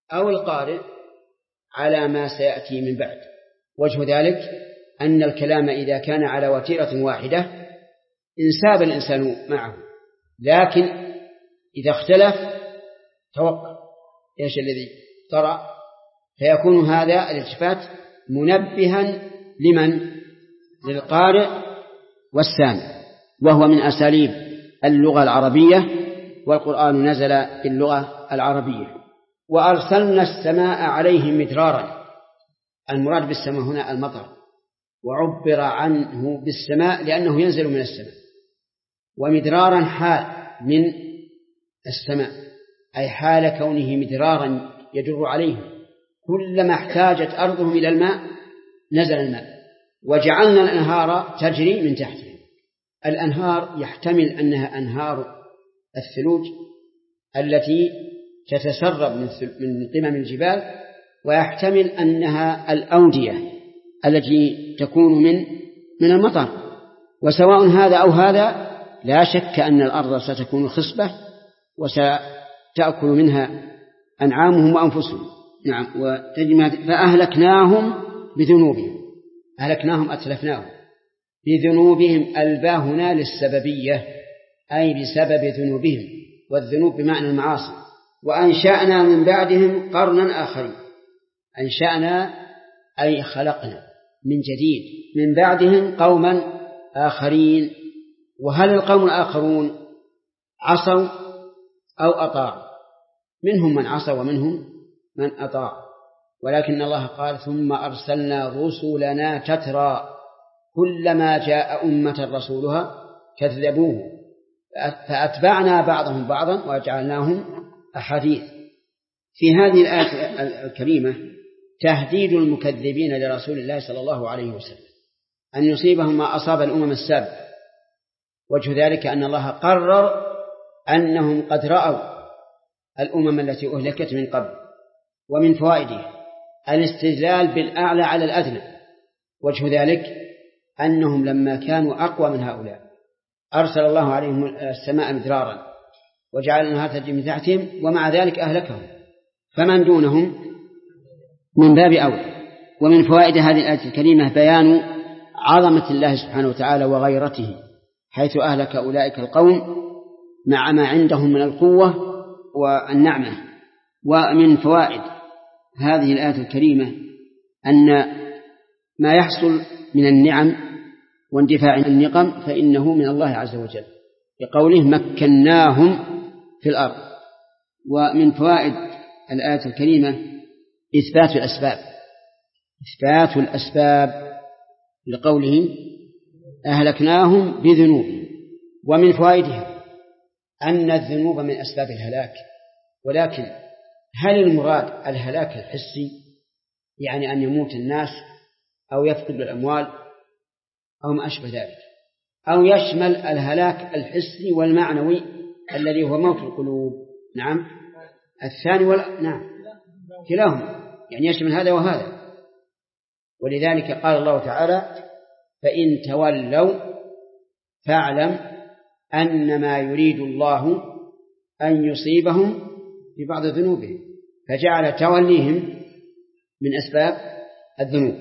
أو القارئ على ما سيأتي من بعد. وجه ذلك أن الكلام إذا كان على وتيرة واحدة انساب الإنسان معه، لكن إذا اختلف توقف إيش الذي طرأ، فيكون هذا الالتفات منبها لمن؟ للقارئ والسامع، وهو من أساليب اللغة العربية، والقرآن نزل باللغة العربية. وأرسلنا السماء عليهم مدرارا، المراد بالسماء هنا المطر، وعبر عنه بالسماء لأنه ينزل من السماء، ومدرارا حال من السماء، أي حال كونه مدرارا يجر عليهم، كلما احتاجت أرضهم إلى الماء نزل الماء. وجعلنا الأنهار تجري من تحتهم. الأنهار يحتمل أنها أنهار الثلوج التي تتسرب من قمم الجبال، ويحتمل أنها الأودية التي تكون من المطر. وسواء هذا أو هذا لا شك أن الأرض ستكون خصبة وستأكل منها أنعامهم وأنفسهم. نعم. فأهلكناهم بذنوبهم، أهلكناهم أتلفناهم بذنوبهم. الباء هنا للسببية، أي بسبب ذنوبهم، والذنوب بمعنى المعاصي. وأنشأنا من بعدهم قرنا آخرين. أنشأنا أي خلقنا من جديد من بعدهم قوما آخرين. وهل القوم الآخرون عصوا أو أطاعوا؟ منهم من عصى ومنهم من أطاع، ولكن الله قال ثم أرسلنا رسلنا تترى كلما جاء أمة رسولها كذبوه فأتبعنا بعضهم بعضا وجعلناهم أحاديث. في هذه الآية الكريمة تهديد المكذبين لرسول الله صلى الله عليه وسلم أن يصيبهم ما أصاب الأمم السابقة. وجه ذلك أن الله قرر أنهم قد رأوا الأمم التي أهلكت من قبل. ومن فوائده الاستدلال بالأعلى على الأدنى. وجه ذلك أنهم لما كانوا أقوى من هؤلاء أرسل الله عليهم السماء مدرارا وجعل الأنهار تجري من تحتهم، ومع ذلك أهلكهم، فمن دونهم من باب أولى. ومن فوائد هذه الآية الكريمة بيان عظمة الله سبحانه وتعالى وغيرته، حيث أهلك أولئك القوم مع ما عندهم من القوة والنعمة. ومن فوائد هذه الآية الكريمة أن ما يحصل من النعم واندفاع النقم فإنه من الله عز وجل، بقوله مكناهم في الأرض. ومن فوائد الآية الكريمة إثبات الأسباب، إثبات الأسباب لقوله أهلكناهم بذنوبهم. ومن فوائدها أن الذنوب من أسباب الهلاك، ولكن هل المراد الهلاك الحسي، يعني أن يموت الناس أو يفقد الأموال أو ما أشبه ذلك، أو يشمل الهلاك الحسي والمعنوي الذي هو موت القلوب؟ نعم الثاني نعم كلاهما، يعني يشمل هذا وهذا. ولذلك قال الله تعالى فإن تولوا فاعلم أنما يريد الله أن يصيبهم ببعض ذنوبهم، فجعل توليهم من أسباب الذنوب.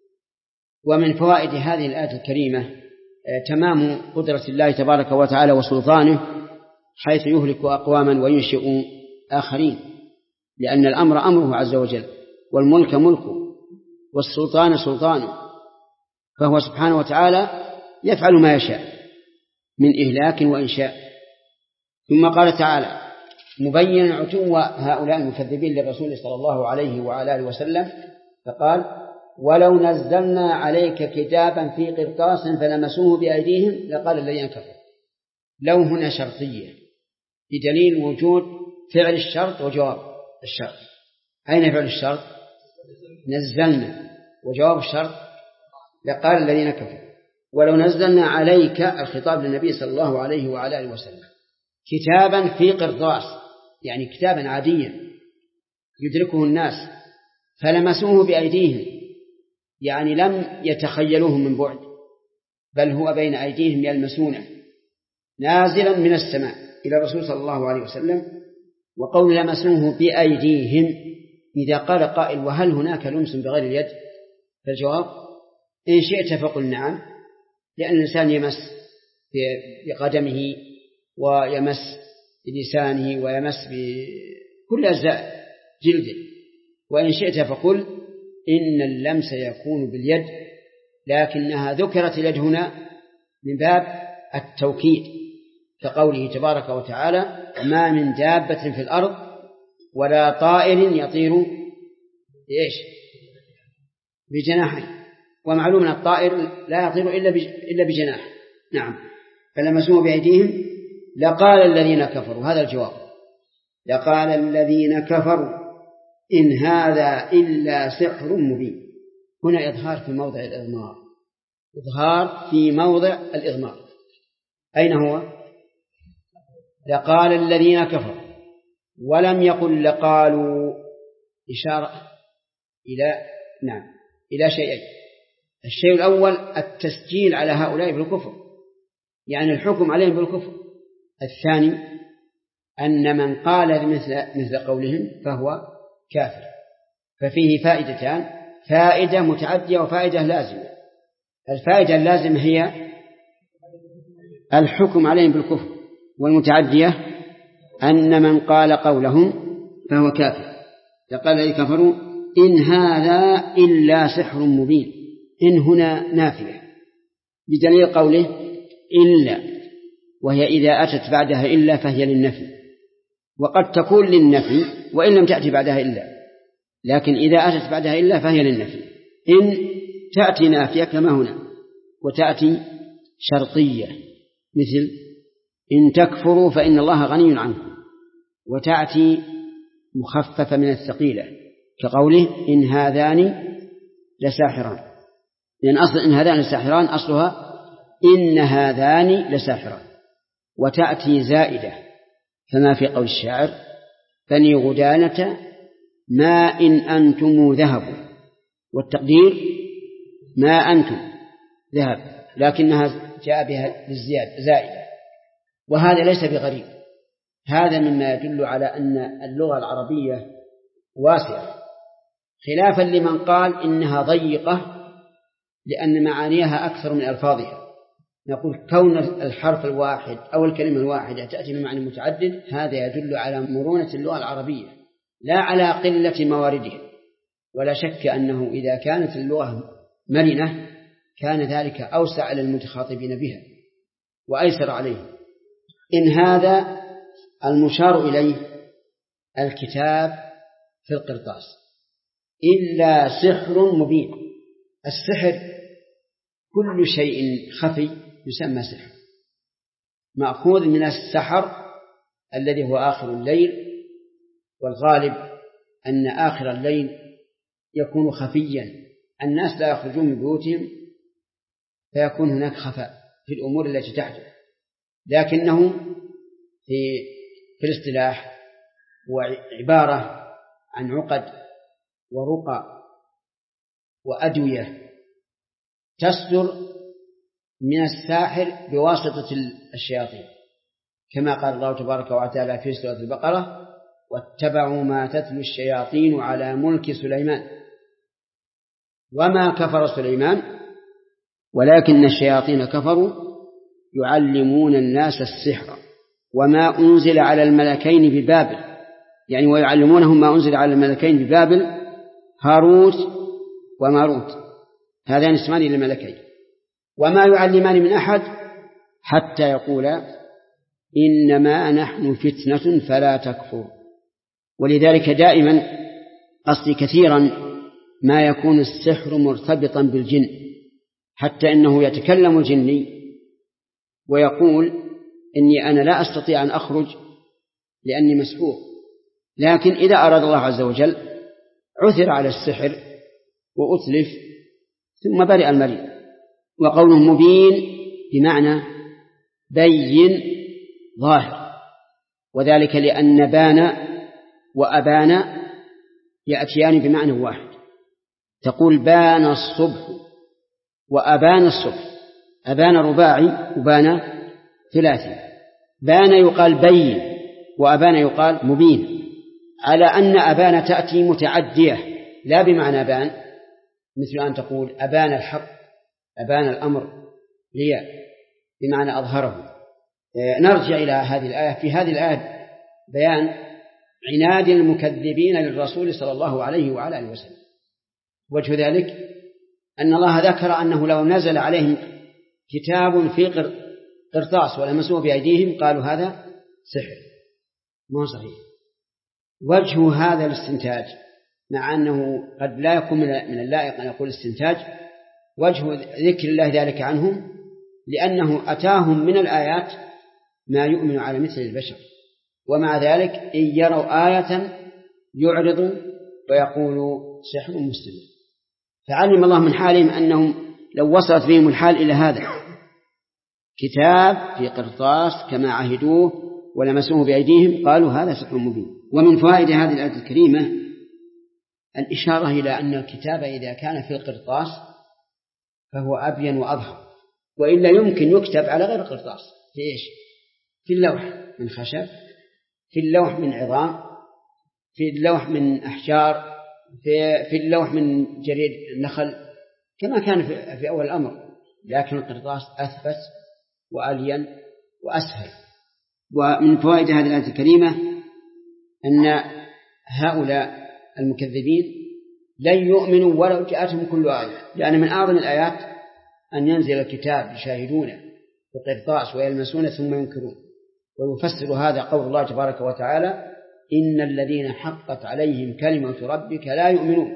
ومن فوائد هذه الآية الكريمة تمام قدرة الله تبارك وتعالى وسلطانه، حيث يهلك أقواما وينشئ آخرين، لأن الأمر أمره عز وجل، والملك ملكه، والسلطان سلطانه، فهو سبحانه وتعالى يفعل ما يشاء من إهلاك وإنشاء. ثم قال تعالى مبينا عتو هؤلاء المكذبين للرسول صلى الله عليه وعلى آله وسلم، فقال ولو نزلنا عليك كتابا في قرطاس فلمسوه بأيديهم لقال الذين كفروا. لو هنا شرطية بدليل وجود فعل الشرط وجواب الشرط. أين فعل الشرط؟ نزلنا، وجواب الشرط لقال الذين كفروا. ولو نزلنا عليك الخطاب للنبي صلى الله عليه وعلى آله وسلم كتابا في قرطاس، يعني كتابا عاديا يدركه الناس، فلمسوه بأيديهم، يعني لم يتخيلوه من بعد، بل هو بين أيديهم يلمسونه نازلا من السماء إلى الرسول صلى الله عليه وسلم. وقول لمسوه بأيديهم إذا قال قائل وهل هناك لمس بغير اليد؟ فالجواب إن شئت فقل نعم، لأن الإنسان يمس بقدمه ويمس بلسانه ويمس بكل أجزاء جلده. وإن شئت فقل إن اللمس يكون باليد، لكنها ذكرت اليد هنا من باب التوكيد، كقوله تبارك وتعالى ما من دابة في الأرض ولا طائر يطير بجناحين، ومعلوم أن الطائر لا يطير إلا بجناح. نعم. فلمسوه بأيديهم لقال الذين كفروا، هذا الجواب، لقال الذين كفروا إن هذا إلا سحر مبين. هنا إظهار في موضع الإضمار، إظهار في موضع الإضمار. أين هو؟ لقال الذين كفروا، ولم يقل لقالوا، إشارة إلى شيئين. الشيء الأول التسجيل على هؤلاء بالكفر، يعني الحكم عليهم بالكفر. الثاني أن من قال مثل قولهم فهو كافر. ففيه فائدتان، فائدة متعدية وفائدة لازمة. الفائدة اللازمة هي الحكم عليهم بالكفر، والمتعدية أن من قال قولهم فهو كافر. فقال الذين كفروا إن هذا إلا سحر مبين. إن هنا نافية بدليل قوله إلا، وهي إذا أتت بعدها إلا فهي للنفي، وقد تكون للنفي وإن لم تأتي بعدها إلا، لكن إذا أتت بعدها إلا فهي للنفي. إن تأتي نافية كما هنا، وتأتي شرطية مثل إن تكفروا فإن الله غني عنكم، وتأتي مخففة من الثقيلة كقوله إن هذان لساحران، لأن أصل إن هذان لساحران أصلها إن هذان لساحران. وتأتي زائدة كما في قول الشاعر بني غدانة ما إن أنتم ذهبوا، والتقدير ما أنتم ذهب، لكنها جاء بها للزيادة زائدة. وهذا ليس بغريب، هذا مما يدل على أن اللغة العربية واسعة، خلافا لمن قال إنها ضيقة لأن معانيها أكثر من ألفاظها. نقول كون الحرف الواحد أو الكلمة الواحدة تأتي بمعنى متعدد، هذا يدل على مرونة اللغة العربية لا على قلة مواردها. ولا شك أنه إذا كانت اللغة مرنة كان ذلك أوسع للمتخاطبين بها وأيسر عليهم. إن هذا المشار إليه الكتاب في القرطاس إلا سحر مبين. السحر كل شيء خفي يسمى سحر، مأخوذ من السحر الذي هو آخر الليل، والغالب أن آخر الليل يكون خفيا، الناس لا يخرجون من بيوتهم فيكون هناك خفاء في الأمور التي تحدث، لكنه في الاصطلاح هو عبارة عن عقد ورقى وأدوية تصدر من الساحر بواسطة الشياطين، كما قال الله تبارك وتعالى في سورة البقرة واتبعوا ما تتلو الشياطين على ملك سليمان وما كفر سليمان ولكن الشياطين كفروا يعلمون الناس السحر وما أنزل على الملكين ببابل، يعني ويعلمونهم ما أنزل على الملكين ببابل هاروت وماروت، هذان اسمان للملكين، وما يعلمان من أحد حتى يقولا إنما نحن فتنة فلا تكفر. ولذلك دائما قصدي كثيرا ما يكون السحر مرتبطا بالجن، حتى إنه يتكلم الجني ويقول إني أنا لا أستطيع أن أخرج لأني مسحور، لكن إذا أراد الله عز وجل عثر على السحر وأتلف ثم برئ المريض. وقوله مبين بمعنى بين ظاهر، وذلك لأن بان وأبان يأتيان بمعنى واحد، تقول بان الصبح وأبان الصبح، أبان رباعي وبان ثلاثي، بان يقال بين وأبان يقال مبين. على أن أبان تأتي متعدية لا بمعنى بان، مثل أن تقول أبان الحق، أبان الأمر لي بمعنى أظهره. نرجع إلى هذه الآية. في هذه الآية بيان عناد المكذبين للرسول صلى الله عليه وعلى آله وسلم. وجه ذلك أن الله ذكر أنه لو نزل عليهم كتاب في قرطاس ولمسوه بأيديهم قالوا هذا سحر، ما هو صحيح. وجه هذا الاستنتاج، مع أنه قد لا يكون من اللائق أن يقول استنتاج، وجه ذكر الله ذلك عنهم لأنه أتاهم من الآيات ما يؤمن على مثل البشر، ومع ذلك إن يروا آية يعرضوا ويقولوا سحر مستمر. فعلم الله من حالهم أنهم لو وصلت بهم الحال إلى هذا، كتاب في قرطاس كما عهدوه ولمسوه بأيديهم قالوا هذا سحر مبين. ومن فوائد هذه الآية الكريمة الإشارة إلى أن الكتاب إذا كان في القرطاس فهو أبين وأظهر، وإلا يمكن يكتب على غير القرطاس. في إيش؟ في اللوح من خشب، في اللوح من عظام، في اللوح من أحجار، في اللوح من جريد النخل كما كان في أول الأمر، لكن القرطاس أثبت وألين وأسهل. ومن فوائد هذه الآية الكريمة أن هؤلاء المكذبين لن يؤمنوا ولو جاءتهم كل آية، لأن من أعظم الآيات أن ينزل الكتاب يشاهدونه بقرطاس ويلمسونه ثم ينكرون. ويفسر هذا قول الله تبارك وتعالى إن الذين حقت عليهم كلمة ربك لا يؤمنون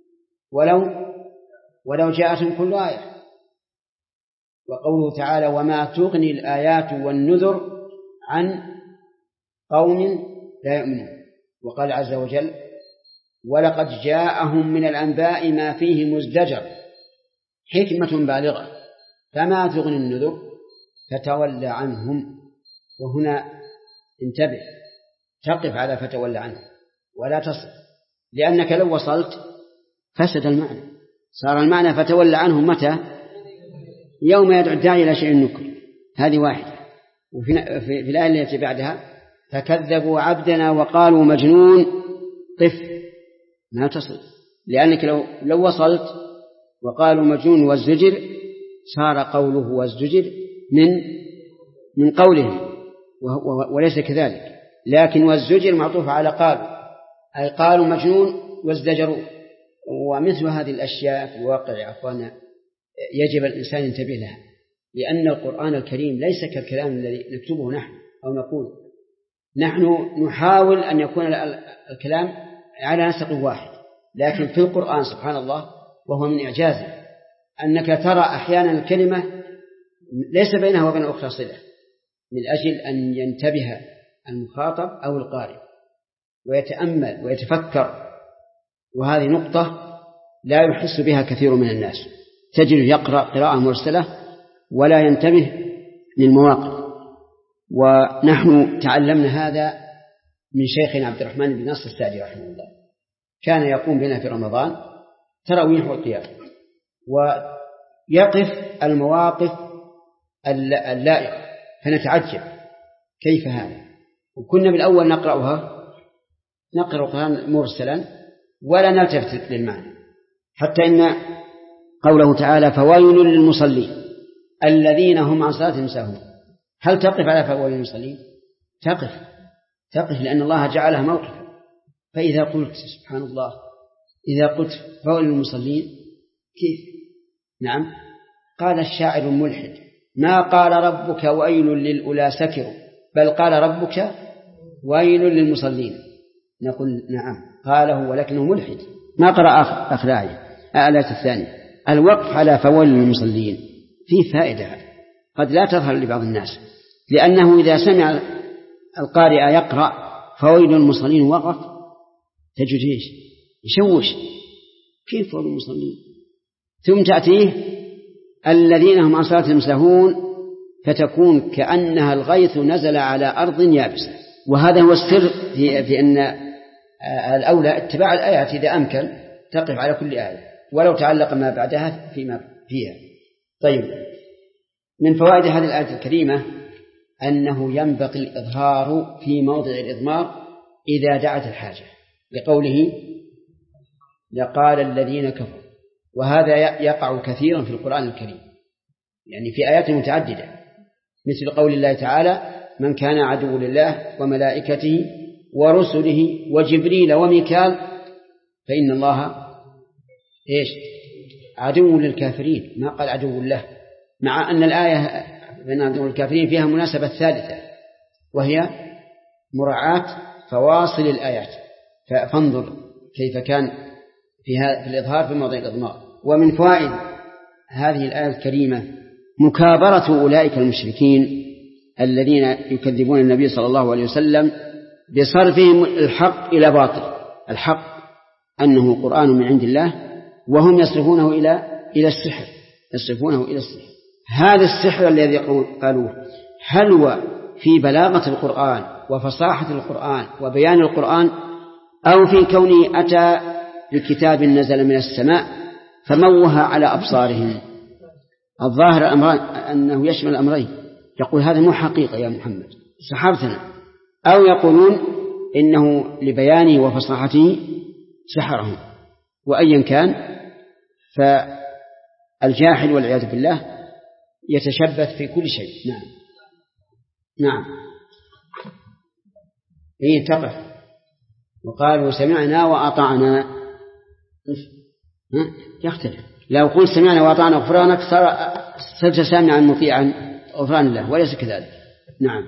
ولو جاءتهم كل آية. وقوله تعالى وما تغني الآيات والنذر عن قوم لا يؤمنون. وقال عز وجل ولقد جاءهم من الأنباء ما فيه مزدجر حكمة بالغة فما تغني النذر فتولى عنهم. وهنا انتبه، تقف على فتولى عنهم ولا تصل، لأنك لو وصلت فسد المعنى، صار المعنى فتولى عنهم متى؟ يوم يدعو الداعي إلى شيء نكر. هذه واحدة. وفي الآية التي بعدها فكذبوا عبدنا وقالوا مجنون قف، ما تصل، لأنك لو وصلت وقالوا مجنون والزجر صار قوله والزجر من قولهم وليس كذلك، لكن والزجر معطوف على قالوا، أي قالوا مجنون وازدجروا. ومثل هذه الأشياء في الواقع أخوانا يجب الإنسان ينتبه لها، لأن القرآن الكريم ليس كالكلام الذي نكتبه نحن أو نقول. نحن نحاول أن يكون الكلام على نسق واحد، لكن في القرآن سبحان الله وهو من إعجازه أنك ترى أحيانا الكلمة ليس بينها وبين الأخرى صلة، من أجل أن ينتبه المخاطب أو القارئ ويتأمل ويتفكر. وهذه نقطة لا يحس بها كثير من الناس، تجد يقرأ قراءة مرسلة ولا ينتبه للمواقف. ونحن تعلمنا هذا من شيخنا عبد الرحمن بن ناصر السعدي رحمه الله، كان يقوم بنا في رمضان تراويح وقيام، ويقف المواقف اللائقة فنتعجب كيف هذا. وكنا بالأول نقرأ القرآن مرسلا ولا نلتفت للمعنى، حتى إن قوله تعالى فويل للمصلين الذين هم عن صلاتهم ساهون. هل تقف على فويل للمصلين؟ تقف لأن الله جعلها موقف. فإذا قلت سبحان الله، إذا قلت فويل للمصلين كيف؟ نعم، قال الشاعر الملحد ما قال ربك ويل للأولى سكروا، بل قال ربك ويل للمصلين. نقول نعم قاله ولكنه ملحد، ما قرأ آخر آية الثانية. الوقف على فويل للمصلين فيه فائدة قد لا تظهر لبعض الناس، لأنه إذا سمع القارئ يقرأ فويل للمصلين وقف تجد يشوش كيف فويل للمصلين، ثم تأتيه الذين هم عن صلاتهم ساهون فتكون كأنها الغيث نزل على أرض يابسة. وهذا هو السر في أن الأولى اتباع الآيات إذا أمكن تقف على كل آية ولو تعلق ما بعدها فيما فيها. طيب، من فوائد هذه الآية الكريمة أنه ينبغي الإظهار في موضع الإضمار إذا دعت الحاجة، لقوله لقال الذين كفروا، وهذا يقع كثيرا في القرآن الكريم، يعني في آيات متعددة، مثل قول الله تعالى من كان عدو لله وملائكته ورسله وجبريل وميكال فإن الله عدو للكافرين، ما قال عدو الله، مع أن الآية بين عدو الكافرين فيها مناسبة ثالثة وهي مراعاة فواصل الآيات. فانظر كيف كان في الإظهار في موضع الإضمار. ومن فوائد هذه الآية الكريمة مكابرة أولئك المشركين الذين يكذبون النبي صلى الله عليه وسلم بصرفهم الحق إلى باطل. الحق أنه قرآن من عند الله وهم يصرفونه إلى السحر، يصرفونه إلى السحر. هذا السحر الذي قالوه هل هو في بلاغة القرآن وفصاحة القرآن وبيان القرآن، أو في كونه أتى بكتاب نزل من السماء فموه على أبصارهم؟ الظاهر الأمران أنه يشمل الأمرين، يقول هذا مو حقيقة يا محمد سحرتنا، أو يقولون إنه لبيانه وفصاحته سحرهم. وأيا كان فالجاحد والعياذ بالله يتشبث في كل شيء. نعم تقف. وقالوا سمعنا وأطعنا، يختلف. لو قلت سمعنا وأطعنا غفرانك صرت سامعا مطيعا غفران الله، وليس كذلك. نعم.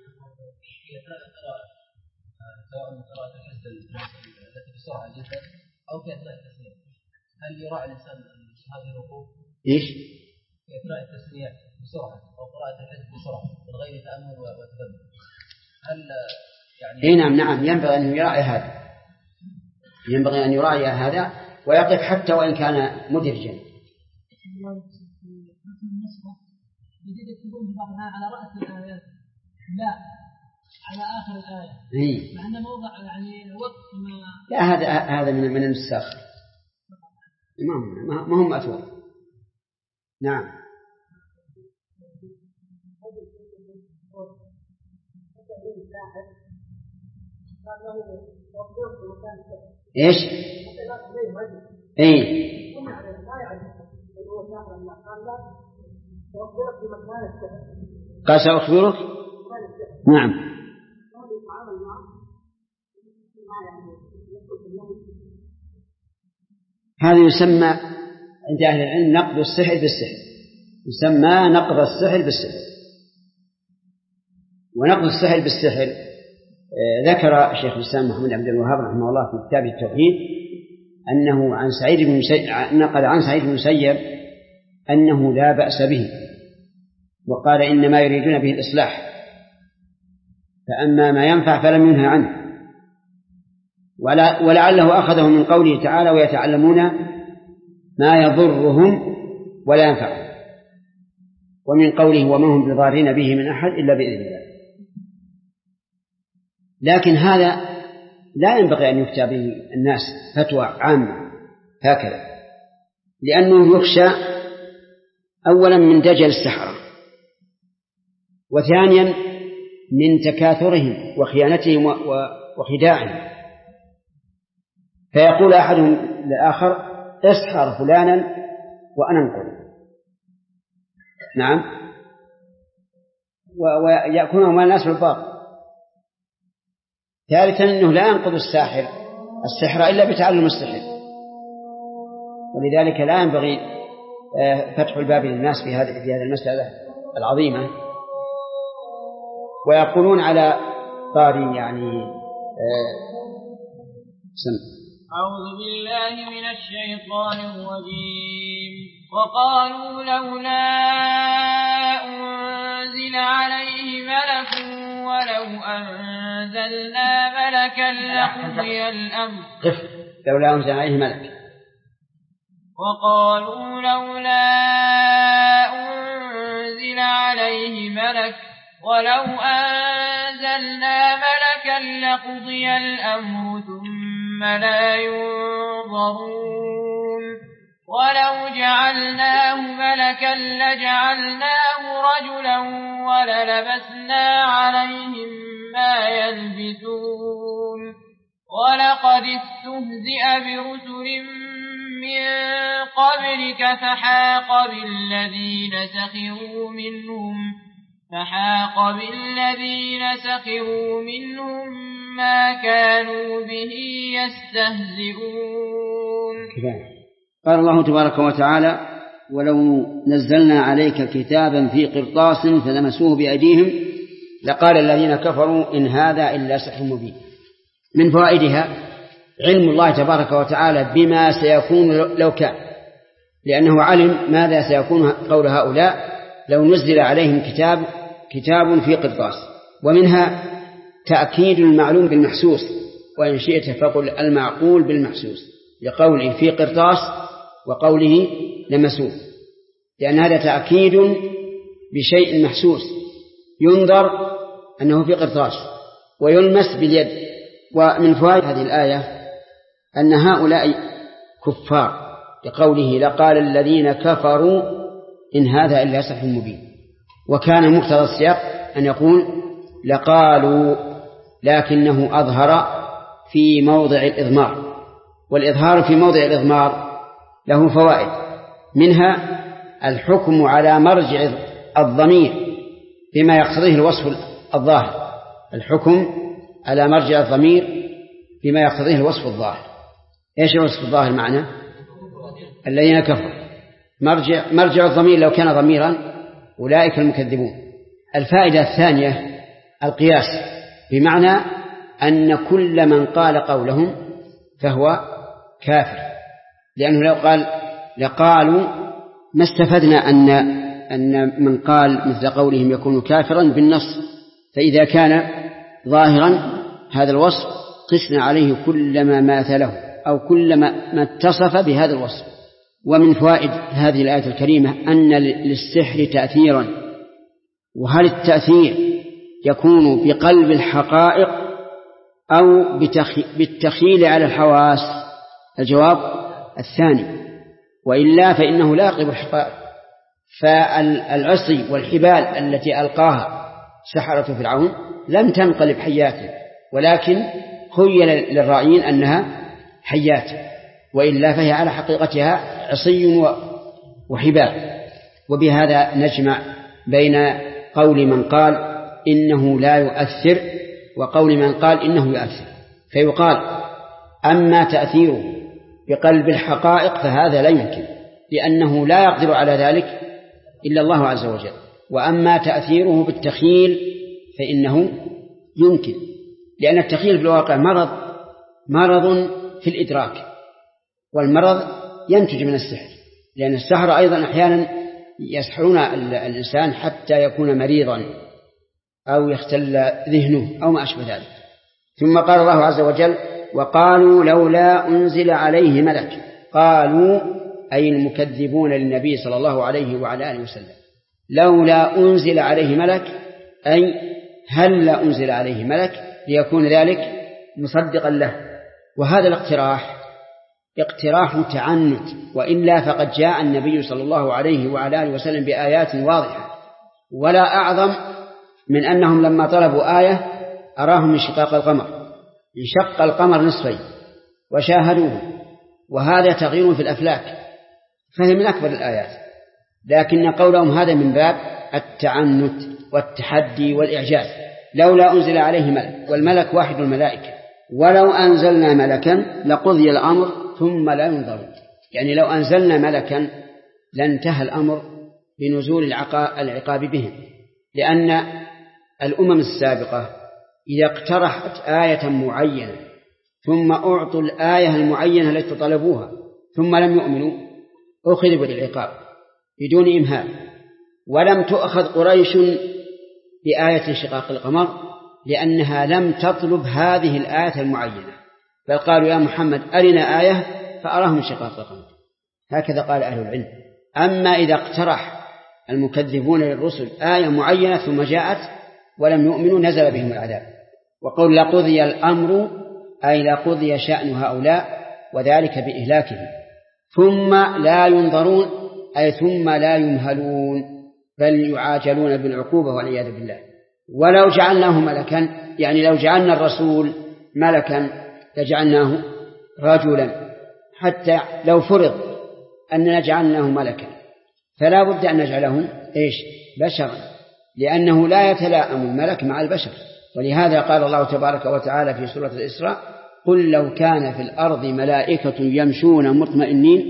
أو في أثناء التسميع هل يراعي الإنسان هذه الوقوف؟ إيش؟ في أثناء التسميع بسرعة أو قراءة الحزب بسرعة من غير تأمل وتدبر، هل يعني نعم ينبغي أن يراعي هذا، ينبغي أن يراعي هذا ويقف حتى وإن كان مدرجا. على رأس الآيات لا على آخر الآية، مع أن موضع يعني وقت ما لا هذا من النساخ، ما هم مأثور. نعم. إيش؟ قال سأخبرك. نعم. هذا يسمى عند أهل العلم نقض السحر بالسحر، يسمى نقض السحر بالسحر. ونقض السحر بالسحر ذكر شيخ الإسلام محمد بن عبد الوهاب رحمه الله في كتاب التوحيد أنه عن سعيد بن المسيب نقل عن سعيد بن المسيب أنه لا بأس به، وقال إنما يريدون به الإصلاح، فأما ما ينفع فلم ينهى عنه. ولعله أخذه من قوله تعالى ويتعلمون ما يضرهم ولا ينفعهم، ومن قوله وما هم بضارين به من أحد إلا بإذن الله. لكن هذا لا ينبغي أن يفتى به الناس فتوى عامة هكذا، لأنه يخشى أولا من دجل السحرة، وثانيا من تكاثرهم وخيانتهم وخداعهم، فيقول أحدهم لآخر اسحر فلانا وأنا انقل. نعم. ويأكلهم الناس بالباطل. ثالثا أنه لا ينقض السحر إلا بتعلم السحر، ولذلك لا ينبغي فتح الباب للناس في هذه المسألة العظيمة. ويقولون على طاري يعني أعوذ بالله من الشيطان الرجيم. وقالوا لولا أنزل عليه ملك ولو أنزلنا ملكا لقضي الأمر. لولا أنزل عليه ملك. وقالوا لولا أنزل عليه ملك ولو أنزلنا ملكا لقضي الأمر ثم لا ينظرون ولو جعلناه ملكا لجعلناه رجلا وللبسنا عليهم ما يلبسون ولقد استهزئ برسل من قبلك فحاق بالذين سخروا منهم ما كانوا به يستهزئون. قال الله تبارك وتعالى: ولو نزلنا عليك كتابا في قرطاس فلمسوه بأيديهم لقال الذين كفروا إن هذا إلا سحر مبين. من فوائدها علم الله تبارك وتعالى بما سيكون لو كان، لأنه علم ماذا سيكون قول هؤلاء لو نزل عليهم كتاب في قرطاس. ومنها تأكيد المعلوم بالمحسوس، وإن شئت فقل المعقول بالمحسوس، لقوله في قرطاس وقوله لمسوه، لأن هذا تأكيد بشيء محسوس ينظر أنه في قرطاس ويلمس باليد. ومن فوائد هذه الآية أن هؤلاء كفار، لقوله لقال الذين كفروا إن هذا إلا سحر مبين. وكان مقتضى السياق أن يقول لقالوا، لكنه أظهر في موضع الإضمار، والإظهار في موضع الإضمار له فوائد، منها الحكم على مرجع الضمير بما يقتضيه الوصف الظاهر، الحكم على مرجع الضمير بما يقتضيه الوصف الظاهر. إيش الوصف الظاهر معنى؟ الذين كفروا. مرجع الضمير لو كان ضميرا أولئك المكذبون. الفائدة الثانية القياس، بمعنى أن كل من قال قولهم فهو كافر، لأنه لو قال لقالوا ما استفدنا أن من قال مثل قولهم يكون كافرا بالنص، فإذا كان ظاهرا هذا الوصف قسنا عليه كل ما ماثله أو كل ما اتصف بهذا الوصف. ومن فوائد هذه الآية الكريمة أن للسحر تأثيرا، وهل التأثير يكون بقلب الحقائق أو بالتخيل على الحواس؟ الجواب الثاني، وإلا فإنه لا يقلب الحقائق. فالعصي والحبال التي ألقاها سحرة فرعون لم تنقلب حياته، ولكن خيل للرائين أنها حيات، وإلا فهي على حقيقتها عصي وحبال. وبهذا نجمع بين قول من قال إنه لا يؤثر وقول من قال إنه يؤثر. فيقال أما تأثيره بقلب الحقائق فهذا لا يمكن، لأنه لا يقدر على ذلك إلا الله عز وجل. وأما تأثيره بالتخيل فإنه يمكن، لأن التخيل في الواقع مرض في الإدراك، والمرض ينتج من السحر، لأن السحر أيضا أحيانا يسحرون الإنسان حتى يكون مريضا أو يختل ذهنه أو ما أشبه ذلك. ثم قال الله عز وجل وقالوا لولا أنزل عليه ملك. قالوا أي المكذبون للنبي صلى الله عليه وعلى آله وسلم، لولا أنزل عليه ملك أي هل لا أنزل عليه ملك ليكون ذلك مصدقا له. وهذا اقتراح تعنت، وإلا فقد جاء النبي صلى الله عليه وعلى آله وسلم بآيات واضحة، ولا أعظم من أنهم لما طلبوا آية أراهم انشقاق القمر، انشق القمر نصفين وشاهدوه، وهذا تغيير في الأفلاك، فهي من أكبر الآيات. لكن قولهم هذا من باب التعنت والتحدي والإعجاز. لولا أنزل عليه ملك، والملك واحد الملائكة، ولو أنزلنا ملكا لقضي الأمر ثم لا ينظرون. يعني لو أنزلنا ملكا لانتهى الأمر بنزول العقاب بهم، لأن الأمم السابقة إذا اقترحت آية معينة ثم أعطوا الآية المعينة التي طلبوها ثم لم يؤمنوا أخذوا بالعقاب بدون إمهال. ولم تؤخذ قريش بآية انشقاق القمر لأنها لم تطلب هذه الآية المعينة، بل قالوا يا محمد أرنا آية فأراهم انشقاق القمر. هكذا قال أهل العلم. أما إذا اقترح المكذبون للرسل آية معينة ثم جاءت ولم يؤمنوا نزل بهم العذاب. وقول لقضي الأمر أي لقضي شأن هؤلاء وذلك بإهلاكهم. ثم لا ينظرون أي ثم لا يمهلون، بل يعاجلون بالعقوبة والعياذ بالله. ولو جعلناه ملكا، يعني لو جعلنا الرسول ملكا لجعلناه رجلا، حتى لو فرض أننا جعلناه ملكا فلا بد أن نجعله بشرا، لأنه لا يتلائم الملك مع البشر. ولهذا قال الله تبارك وتعالى في سورة الإسراء: قل لو كان في الأرض ملائكة يمشون مطمئنين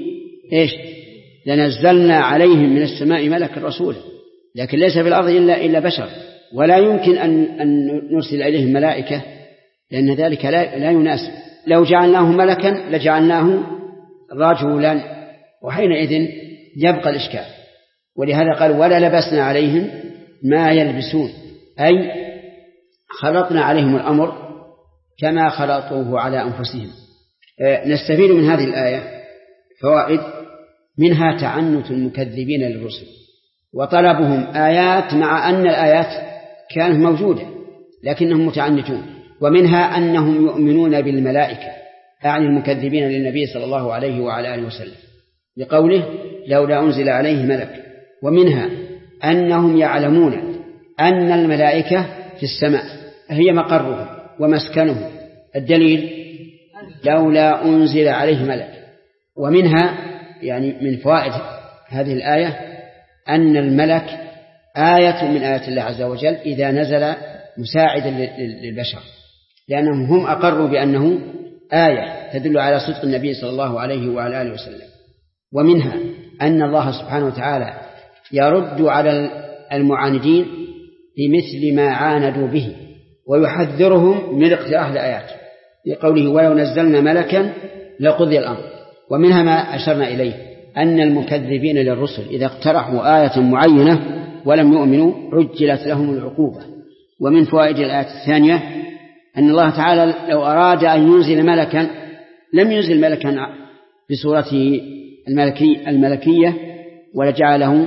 لنزلنا عليهم من السماء ملكا رسولا. لكن ليس في الأرض إلا بشر، ولا يمكن أن نرسل إليهم ملائكة، لأن ذلك لا يناسب. لو جعلناه ملكا لجعلناه رجلا، وحينئذ يبقى الإشكال. ولهذا قال: ولا لبسنا عليهم ما يلبسون، أي خلطنا عليهم الأمر كما خلطوه على أنفسهم. نستفيد من هذه الآية فوائد، منها تعنت المكذبين للرسل وطلبهم آيات مع أن الآيات كانت موجودة لكنهم متعنتون. ومنها أنهم يؤمنون بالملائكة، أعني المكذبين للنبي صلى الله عليه وعلى آله وسلم، لقوله: لولا أنزل عليه ملك. ومنها أنهم يعلمون أن الملائكة في السماء هي مقرهم ومسكنهم، الدليل: لولا أنزل عليه ملك. ومنها يعني من فوائد هذه الآية أن الملك آية من آيات الله عز وجل إذا نزل مساعدا للبشر، لأنهم هم أقروا بأنه آية تدل على صدق النبي صلى الله عليه وعلى آله وسلم. ومنها أن الله سبحانه وتعالى يرد على المعاندين بمثل ما عاندوا به ويحذرهم من اقتراح الآيات، لقوله: ولو نزلنا ملكا لقضي الأمر. ومنها ما أشرنا إليه أن المكذبين للرسل إذا اقترحوا آية معينة ولم يؤمنوا عجلت لهم العقوبة. ومن فوائد الآية الثانية أن الله تعالى لو أراد أن ينزل ملكا لم ينزل ملكا بصورته الملكية ولجعله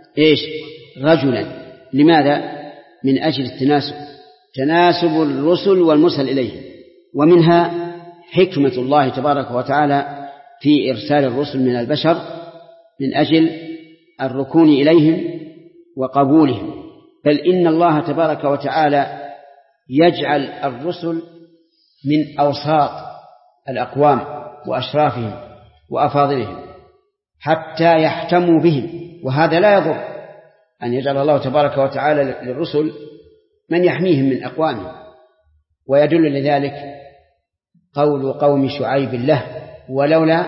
رجلا. لماذا؟ من أجل تناسب الرسل والمرسل إليه. ومنها حكمة الله تبارك وتعالى في إرسال الرسل من البشر من أجل الركون إليهم وقبولهم، بل إن الله تبارك وتعالى يجعل الرسل من أوساط الأقوام وأشرافهم وأفاضلهم حتى يحتموا بهم، وهذا لا يضر أن يجعل الله تبارك وتعالى للرسل من يحميهم من أقوامهم. ويدل لذلك قول قوم شعيب له: ولولا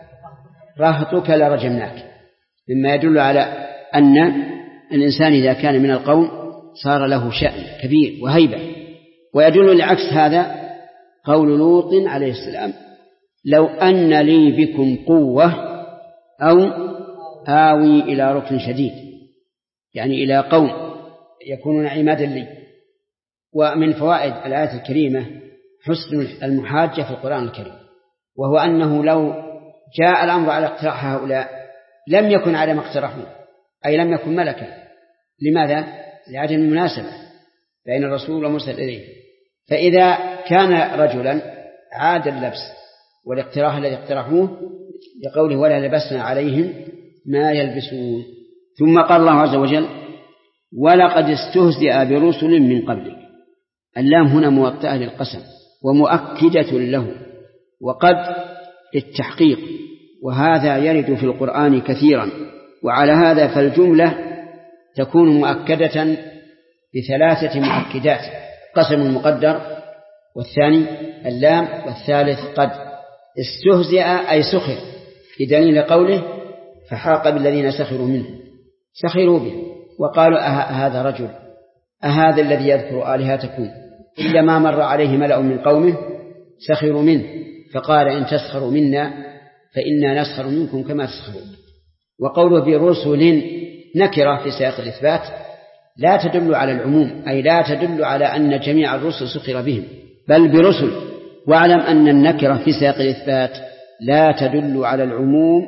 رهطك لرجمناك، مما يدل على أن الإنسان إذا كان من القوم صار له شأن كبير وهيبة. ويدل لعكس هذا قول لوط عليه السلام: لو أن لي بكم قوة أو آوي إلى ركن شديد، يعني إلى قوم يكونون عمادا لي. ومن فوائد الآية الكريمة حسن المحاجة في القرآن الكريم، وهو أنه لو جاء الأمر على اقتراح هؤلاء لم يكن على ما اقترحوا، أي لم يكن ملكا. لماذا؟ لعدم المناسبة بين الرسول ومرسل إليه. فإذا كان رجلا عاد اللبس والاقتراح الذي اقترحوه لقوله: ولا لبسنا عليهم ما يلبسون. ثم قال الله عز وجل: ولقد استهزئ برسل من قبلك. اللام هنا موطئة للقسم ومؤكدة له، وقد للتحقيق، وهذا يرد في القرآن كثيرا. وعلى هذا فالجملة تكون مؤكدة بثلاثة مؤكدات: قسم المقدر، والثاني اللام، والثالث قد. استهزئ أي سخر، بدليل قوله: فحاق بالذين سخروا منه، سخروا به وقالوا: هذا رجل أهذا الذي يذكر آلهتكم إلا ما مر عليه ملأ من قومه سخروا منه فقال: إن تسخروا منا فإنا نسخر منكم كما تسخرون. وقوله برسل نكرة في سياق الإثبات لا تدل على العموم، أي لا تدل على أن جميع الرسل سخر بهم، بل برسل. واعلم أن النكرة في سياق الإثبات لا تدل على العموم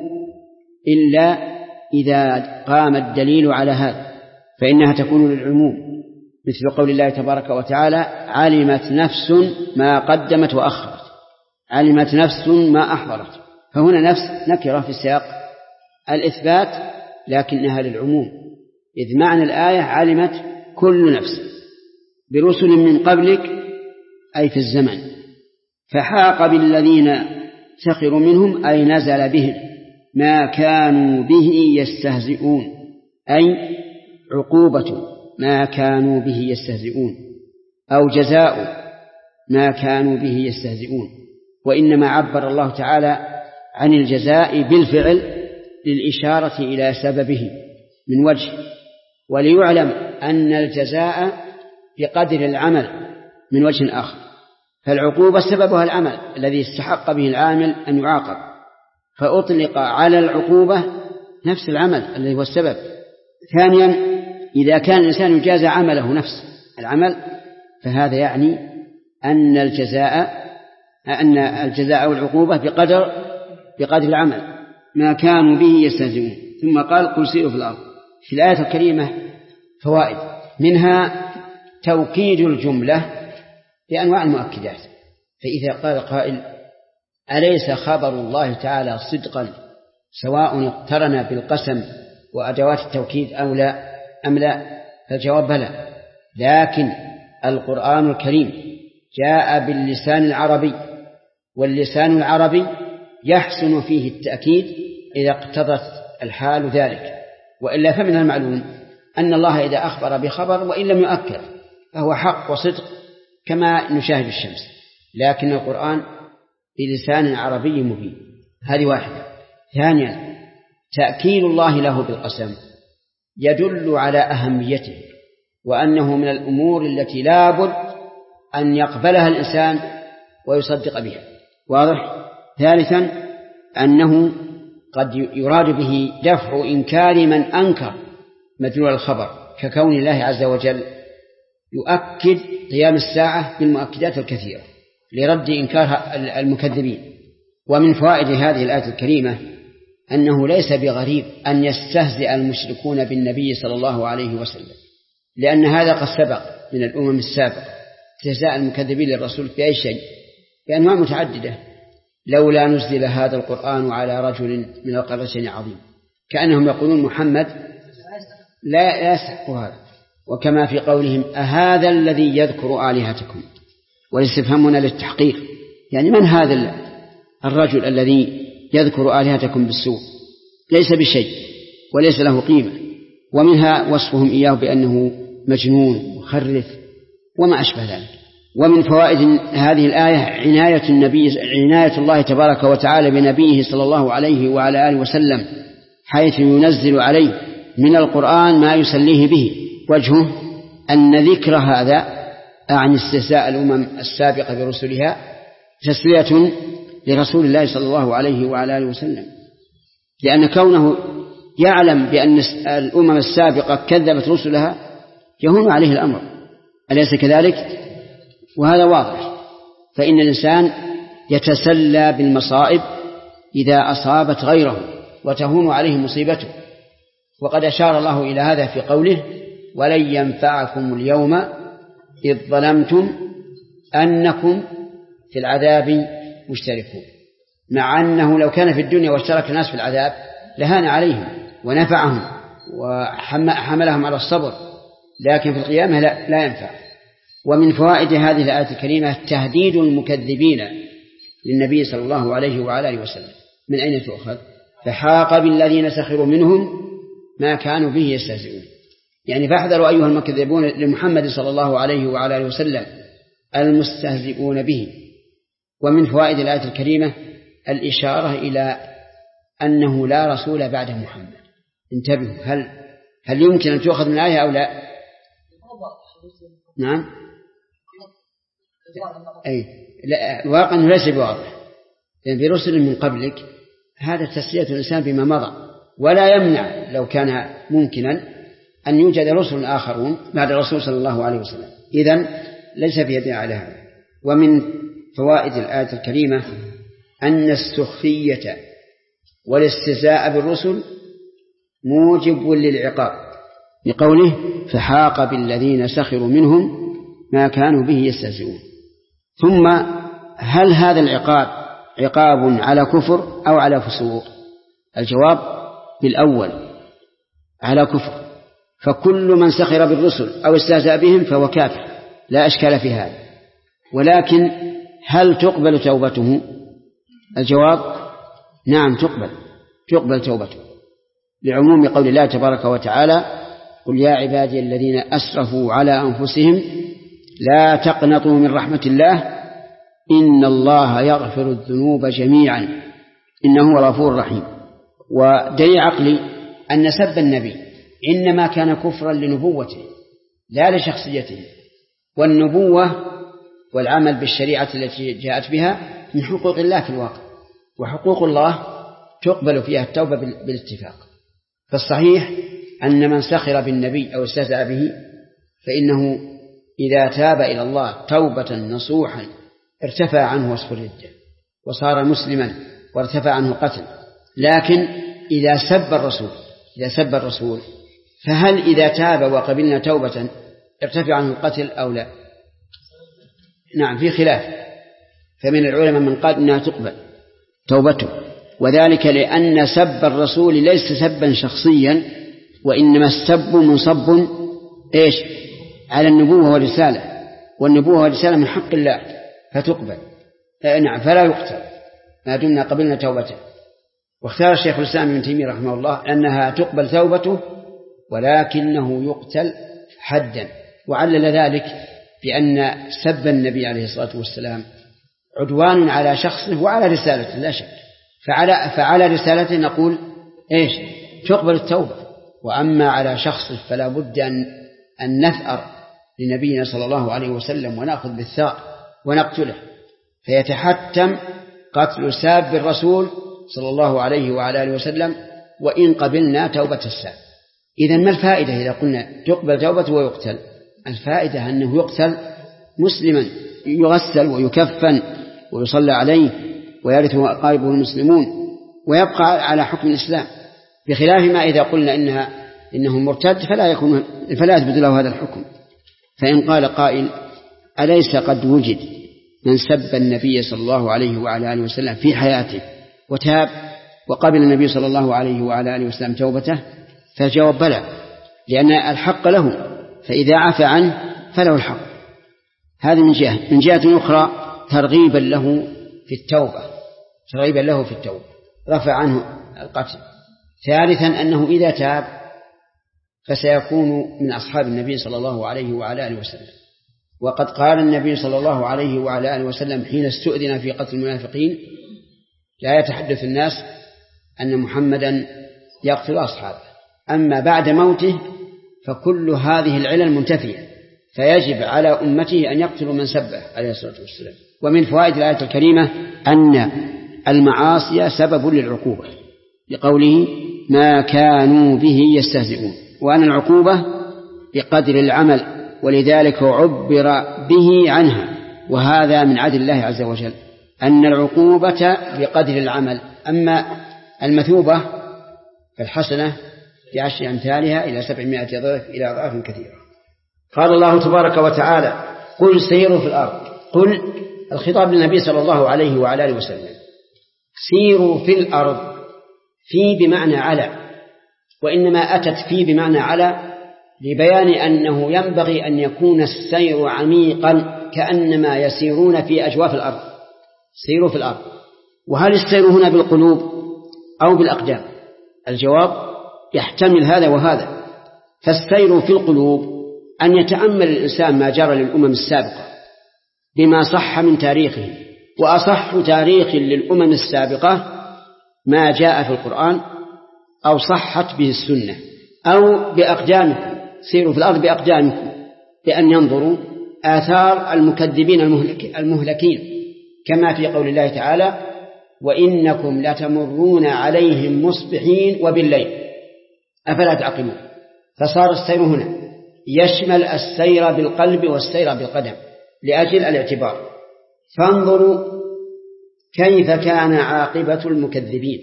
إلا إذا قام الدليل على هذا، فإنها تكون للعموم، مثل قول الله تبارك وتعالى: علمت نفس ما قدمت وأخرت، علمت نفس ما أحضرت. فهنا نفس نكرة في سياق الإثبات لكنها للعموم، إذ معنى الآية علمت كل نفس. برسل من قبلك أي في الزمن، فحاق بالذين سخروا منهم أي نزل بهم ما كانوا به يستهزئون، أي عقوبة ما كانوا به يستهزئون أو جزاء ما كانوا به يستهزئون. وإنما عبر الله تعالى عن الجزاء بالفعل للإشارة إلى سببه من وجه، وليعلم أن الجزاء بقدر العمل من وجه آخر، فالعقوبة سببها العمل الذي استحق به العامل أن يعاقب، فأطلق على العقوبة نفس العمل الذي هو السبب. ثانيا، إذا كان الإنسان يجازى عمله نفس العمل فهذا يعني أن الجزاء والعقوبة بقدر العمل ما كانوا به يستهزئون. ثم قال قل سيروا في الأرض. في الآية الكريمة فوائد، منها توكيد الجملة بأنواع المؤكدات. فإذا قال قائل أليس خبر الله تعالى صدقا سواء اقترن بالقسم وأدوات التوكيد أم لا؟ فالجواب بلى، لكن القرآن الكريم جاء باللسان العربي، واللسان العربي يحسن فيه التأكيد إذا اقتضت الحال ذلك، وإلا فمن المعلوم أن الله إذا أخبر بخبر وإن لم يؤكد فهو حق وصدق كما نشاهد الشمس، لكن القرآن بلسان عربي مبين. هذه واحدة. ثانيا، تأكيد الله له بالقسم يدل على أهميته وأنه من الأمور التي لا بد أن يقبلها الإنسان ويصدق بها. واضح؟ ثالثا، أنه قد يراد به دفع إنكار من أنكر مدلول الخبر، ككون الله عز وجل يؤكد قيام الساعة بالمؤكدات الكثيرة لرد إنكار المكذبين. ومن فوائد هذه الآية الكريمة أنه ليس بغريب أن يستهزئ المشركون بالنبي صلى الله عليه وسلم، لأن هذا قد سبق من الأمم السابقة استهزاء المكذبين للرسول بأي شيء بأنواع متعددة. لولا نزل هذا القرآن على رجل من القريتين عظيم، كأنهم يقولون محمد لا يستحق هذا. وكما في قولهم أهذا الذي يذكر آلهتكم، والاستفهام للتحقيق، يعني من هذا الرجل الذي يذكر آلهتكم بالسوء؟ ليس بشيء وليس له قيمة. ومنها وصفهم إياه بأنه مجنون مخرف وما أشبه ذلك. ومن فوائد هذه الآية عناية الله تبارك وتعالى بنبيه صلى الله عليه وعلى آله وسلم، حيث ينزل عليه من القرآن ما يسليه به. وجهه أن ذكر هذا عن استهزاء الأمم السابقة برسلها تسلية لرسول الله صلى الله عليه وعلى آله وسلم، لأن كونه يعلم بأن الأمم السابقة كذبت رسلها يهون عليه الأمر، أليس كذلك؟ وهذا واضح. فإن الإنسان يتسلى بالمصائب إذا أصابت غيره وتهون عليه مصيبته، وقد أشار الله إلى هذا في قوله ولن ينفعكم اليوم إذ ظلمتم أنكم في العذاب مشتركون، مع أنه لو كان في الدنيا واشترك الناس في العذاب لهان عليهم ونفعهم وحملهم على الصبر، لكن في القيامة لا ينفع. ومن فوائد هذه الآية الكريمة تهديد المكذبين للنبي صلى الله عليه وعلى آله وسلم. من أين تؤخذ؟ فحاق بالذين سخروا منهم ما كانوا به يستهزئون، يعني فاحذروا أيها المكذبون لمحمد صلى الله عليه وعلى آله وسلم المستهزئون به. ومن فوائد الآية الكريمة الإشارة إلى أنه لا رسول بعد محمد. انتبهوا، هل يمكن أن تؤخذ من الآية أو لا؟ نعم، لا، الواقع أنه ليس بواضح، لأن في رسل من قبلك هذا تسلية الإنسان بما مضى، ولا يمنع لو كان ممكنا أن يوجد رسل آخرون بعد الرسول صلى الله عليه وسلم، إذن ليس في يدنا على هذا. ومن فوائد الآية الكريمة أن السخرية والاستهزاء بالرسل موجب للعقاب، لقوله فحاق بالذين سخروا منهم ما كانوا به يستهزئون. ثم هل هذا العقاب عقاب على كفر أو على فسوق؟ الجواب بالأول، على كفر، فكل من سخر بالرسل أو استهزأ بهم فهو كافر، لا أشكال في هذا. ولكن هل تقبل توبته؟ الجواب نعم تقبل توبته، لعموم قول الله تبارك وتعالى: قل يا عبادي الذين أسرفوا على أنفسهم لا تقنطوا من رحمة الله إن الله يغفر الذنوب جميعا إنه هو الغفور الرحيم. ودليل عقلي أن سب النبي إنما كان كفرا لنبوته لا لشخصيته، والنبوة والعمل بالشريعة التي جاءت بها من حقوق الله في الواقع، وحقوق الله تقبل فيها التوبة بالاتفاق. فالصحيح أن من سخر بالنبي أو استهزأ به فإنه إذا تاب إلى الله توبة نصوحا ارتفع عنه وصف الردة وصار مسلما وارتفع عنه القتل. لكن إذا سب الرسول فهل إذا تاب وقبلنا توبة ارتفع عنه القتل أو لا؟ نعم في خلاف، فمن العلماء من قال إنها تقبل توبته، وذلك لأن سب الرسول ليس سبا شخصيا، وإنما السب منصب على النبوة والرسالة، والنبوة والرسالة من حق الله فتقبل نعم فلا يقتل ما دمنا قبلنا توبته. واختار الشيخ الإسلام ابن تيمية رحمه الله أنها تقبل توبته ولكنه يقتل حدا، وعلل ذلك بأن سب النبي عليه الصلاة والسلام عدوان على شخصه وعلى رسالته لا شك، فعلى رسالته نقول تقبل التوبة، وأما على شخصه فلا بد أن نثأر لنبينا صلى الله عليه وسلم ونأخذ بالثأر ونقتله، فيتحتم قتل ساب الرسول صلى الله عليه وعلى آله وسلم وإن قبلنا توبة الساب. إذن ما الفائدة إذا قلنا تقبل توبة ويقتل؟ الفائدة أنه يقتل مسلما، يغسل ويكفن ويصلى عليه ويرثه أقاربه المسلمون ويبقى على حكم الإسلام، بخلاف ما إذا قلنا إنه مرتد فلا يثبت له هذا الحكم. فإن قال قائل: أليس قد وجد من سب النبي صلى الله عليه وعلى آله وسلم في حياته وتاب وقبل النبي صلى الله عليه وعلى آله وسلم توبته؟ فالجواب بلى، لأن الحق له، فإذا عفى عنه فله الحق. هذه من جهة أخرى ترغيبا له في التوبة، رفع عنه القتل. ثالثا أنه إذا تاب فسيكون من أصحاب النبي صلى الله عليه وعلى آله وسلم، وقد قال النبي صلى الله عليه وعلى آله وسلم حين استؤذن في قتل المنافقين: لا يتحدث الناس أن محمدا يقتل أصحابه، أما بعد موته فكل هذه العلل منتفية، فيجب على أمته أن يقتلوا من سبه عليه الصلاة والسلام. ومن فوائد الآية الكريمة أن المعاصي سبب للعقوبة، لقوله: ما كانوا به يستهزئون، وأن العقوبة بقدر العمل، ولذلك عبر به عنها، وهذا من عدل الله عز وجل أن العقوبة بقدر العمل. أما المثوبة فالحسنة ب10 أمثالها إلى 700 ضعف إلى أضعاف كثيرة. قال الله تبارك وتعالى: قل سيروا في الأرض. قل الخطاب للنبي صلى الله عليه وعلى آله وسلم. سيروا في الأرض، في بمعنى على، وإنما أتت في بمعنى على لبيان أنه ينبغي أن يكون السير عميقا كأنما يسيرون في أجواف الأرض. سيروا في الأرض. وهل السير هنا بالقلوب أو بالأقدام؟ الجواب يحتمل هذا وهذا. فالسير في القلوب أن يتأمل الإنسان ما جرى للأمم السابقة بما صح من تاريخه، وأصح تاريخ للأمم السابقة ما جاء في القرآن أو صحت به السنة. أو بأقدامكم، سيروا في الأرض بأقدامكم، بأن ينظروا آثار المكذبين المهلكين، كما في قول الله تعالى: وإنكم لتمرون عليهم مصبحين وبالليل أفلا تعقلون. فصار السير هنا يشمل السير بالقلب والسير بالقدم لأجل الاعتبار. فانظروا كيف كان عاقبة المكذبين.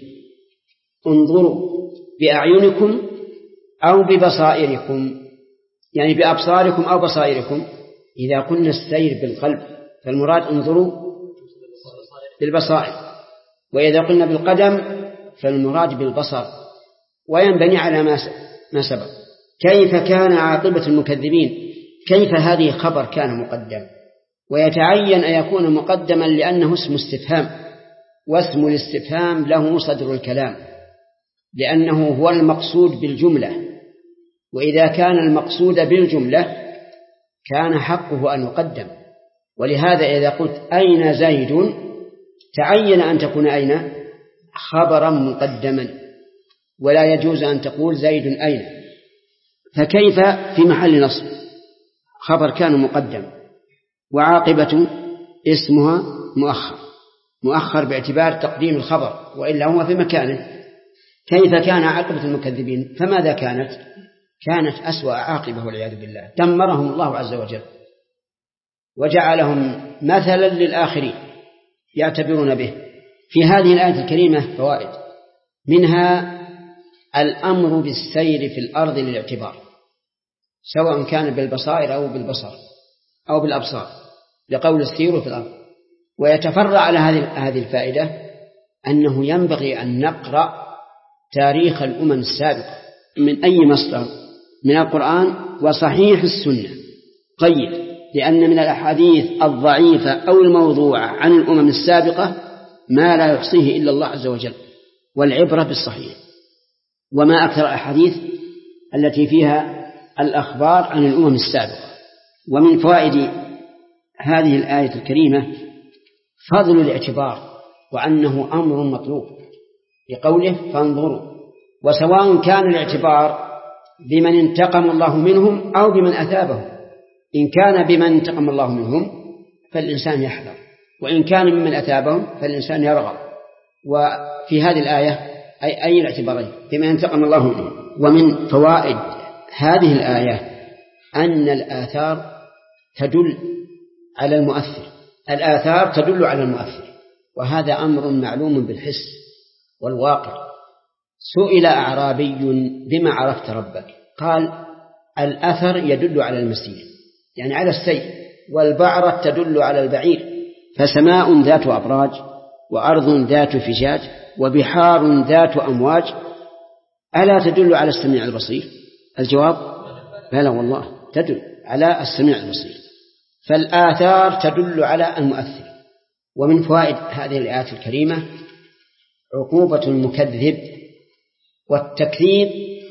انظروا بأعينكم أو ببصائركم، يعني بأبصاركم أو بصائركم. إذا قلنا السير بالقلب فالمراد انظروا بالبصائر، وإذا قلنا بالقدم فالمراد بالبصر، وينبني على ما سبق. كيف كان عاقبة المكذبين؟ كيف هذه خبر كان مقدم، ويتعين أن يكون مقدما لأنه اسم استفهام، واسم الاستفهام له صدر الكلام لأنه هو المقصود بالجملة، وإذا كان المقصود بالجملة كان حقه أن يقدم. ولهذا إذا قلت أين زيد تعين أن تكون أين خبرا مقدما، ولا يجوز أن تقول زيد أين، فكيف في محل نصب خبر كان مقدم وعاقبة اسمها مؤخر باعتبار تقديم الخبر، وإلا هو في مكانه. كيف كان عاقبة المكذبين؟ فماذا كانت أسوأ عاقبة والعياذ بالله، دمرهم الله عز وجل وجعلهم مثلا للآخرين يعتبرون به. في هذه الآية الكريمة فوائد، منها الأمر بالسير في الأرض للاعتبار، سواء كان بالبصائر أو بالبصر أو بالأبصار، لقول السير في الأرض. ويتفرع على هذه الفائدة أنه ينبغي أن نقرأ تاريخ الأمم السابقة من أي مصدر، من القرآن وصحيح السنة. قيد، لأن من الأحاديث الضعيفة أو الموضوعة عن الأمم السابقة ما لا يحصيه إلا الله عز وجل، والعبرة بالصحيح. وما أكثر الأحاديث التي فيها الأخبار عن الأمم السابقة. ومن فوائد هذه الآية الكريمة فضل الاعتبار، وأنه أمر مطلوب لقوله فانظروا. وسواء كان الاعتبار بمن انتقم الله منهم أو بمن أثابهم، إن كان بمن انتقم الله منهم فالإنسان يحذر، وإن كان ممن أثابهم فالإنسان يرغب. وفي هذه الآية أي الاعتبارين بمن انتقم الله منهم. ومن فوائد هذه الآية أن الآثار تدل على المؤثر، الآثار تدل على المؤثر، وهذا أمر معلوم بالحس والواقع. سئل أعرابي بما عرفت ربك؟ قال الأثر يدل على المسير، يعني على السير، والبعرة تدل على البعير. فسماء ذات أبراج، وأرض ذات فجاج، وبحار ذات أمواج، ألا تدل على السميع البصير؟ الجواب بلى والله تدل على السميع البصير. فالآثار تدل على المؤثر. ومن فوائد هذه الآيات الكريمة عقوبة المكذب، والتكذيب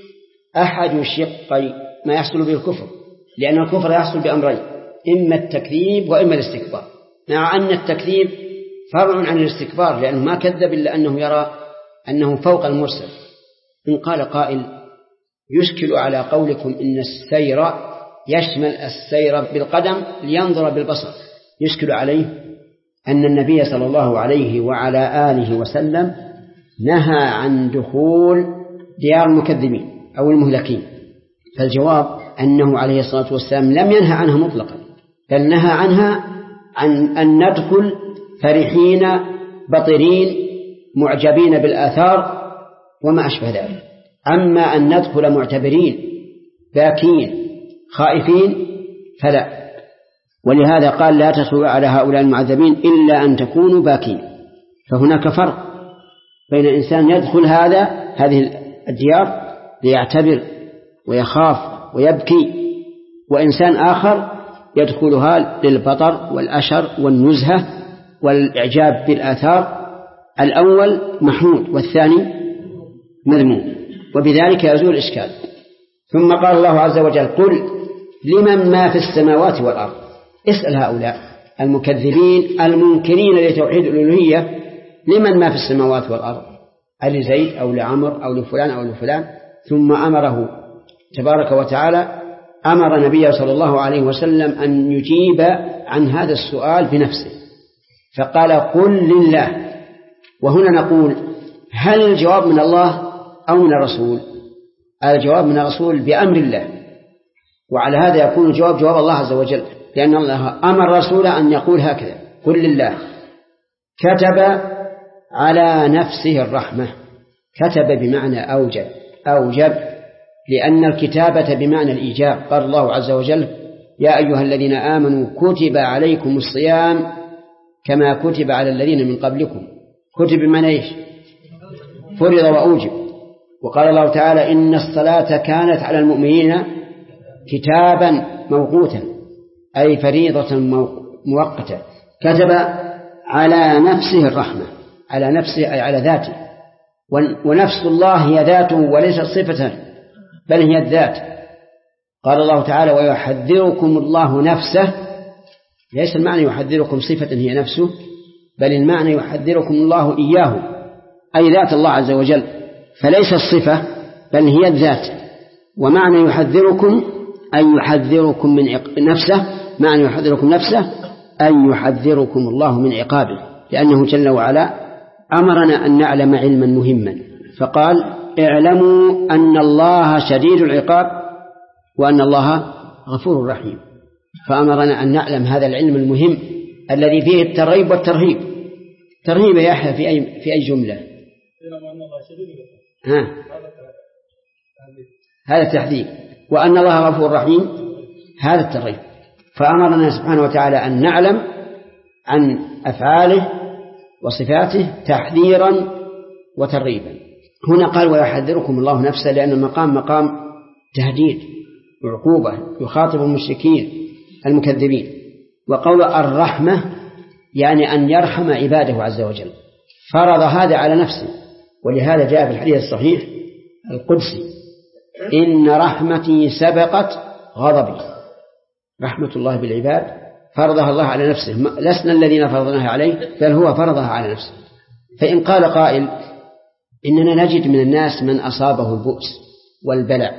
أحد شقي ما يحصل به الكفر، لأن الكفر يحصل بأمرين، إما التكذيب وإما الاستكبار، مع أن التكذيب فرع عن الاستكبار، لأنه ما كذب إلا أنه يرى أنه فوق المرسل. إن قال قائل يشكل على قولكم إن السير يشمل السير بالقدم لينظر بالبصر، يشكل عليه أن النبي صلى الله عليه وعلى آله وسلم نهى عن دخول ديار المكذبين أو المهلكين. فالجواب أنه عليه الصلاة والسلام لم ينهى عنها مطلقا، بل نهى عنها عن أن ندخل فرحين بطرين معجبين بالآثار وما أشبه ذلك. أما أن ندخل معتبرين باكين خائفين فلا. ولهذا قال لا تدخلوا على هؤلاء المعذبين إلا أن تكونوا باكين. فهناك فرق بين إنسان يدخل هذه الديار ليعتبر ويخاف ويبكي، وإنسان آخر يدخلها للبطر والأشر والنزهة والإعجاب بالآثار. الأول محمود والثاني مذموم، وبذلك يزول الإشكال. ثم قال الله عز وجل قل لمن ما في السماوات والأرض. اسأل هؤلاء المكذبين المنكرين لتوحيد الألوهية لمن ما في السماوات والأرض، لزيد أو لعمر أو لفلان أو لفلان. ثم أمره تبارك وتعالى أمر نبيه صلى الله عليه وسلم أن يجيب عن هذا السؤال بنفسه، فقال قل لله. وهنا نقول هل الجواب من الله أو من الرسول؟ الجواب من الرسول بأمر الله، وعلى هذا يكون الجواب جواب الله عز وجل، لأن الله أمر الرسول أن يقول هكذا قل لله. كتب على نفسه الرحمة، كتب بمعنى أوجب لأن الكتابة بمعنى الإيجاب. قال الله عز وجل يا أيها الذين آمنوا كتب عليكم الصيام كما كتب على الذين من قبلكم. كتب بمعنى إيش؟ فرض وأوجب. وقال الله تعالى إن الصلاة كانت على المؤمنين كتابا موقوتا، أي فريضة مؤقتة. كتب على نفسه الرحمة، على نفسه أي على ذاته، ونفس الله هي ذاته وليست صفة بل هي الذات. قال الله تعالى ويحذركم الله نفسه، ليس المعنى يحذركم صفة هي نفسه، بل المعنى يحذركم الله إياه أي ذات الله عز وجل، فليس الصفة بل هي الذات. ومعنى يحذركم أي يحذركم من نفسه، معنى يحذركم نفسه أي يحذركم الله من عقابه، لأنه جل وعلا أمرنا أن نعلم علما مهما، فقال اعلموا أن الله شديد العقاب وأن الله غفور رحيم، فأمرنا أن نعلم هذا العلم المهم الذي فيه الترغيب والترهيب. ترهيب يا يحيى في أي جملة؟ هذا التحذير، وأن الله غفور رحيم هذا الترغيب. فأمرنا سبحانه وتعالى أن نعلم عن أفعاله وصفاته تحذيرا وترغيبا. هنا قال ويحذركم الله نفسه، لأن المقام مقام تهديد وعقوبة، يخاطب المشركين المكذبين. وقول الرحمة يعني أن يرحم عباده عز وجل، فرض هذا على نفسه، ولهذا جاء في الحديث الصحيح القدسي إن رحمتي سبقت غضبي. رحمة الله بالعباد فرضها الله على نفسه، لسنا الذين فرضناها عليه بل هو فرضها على نفسه. فإن قال قائل إننا نجد من الناس من أصابه البؤس والبلاء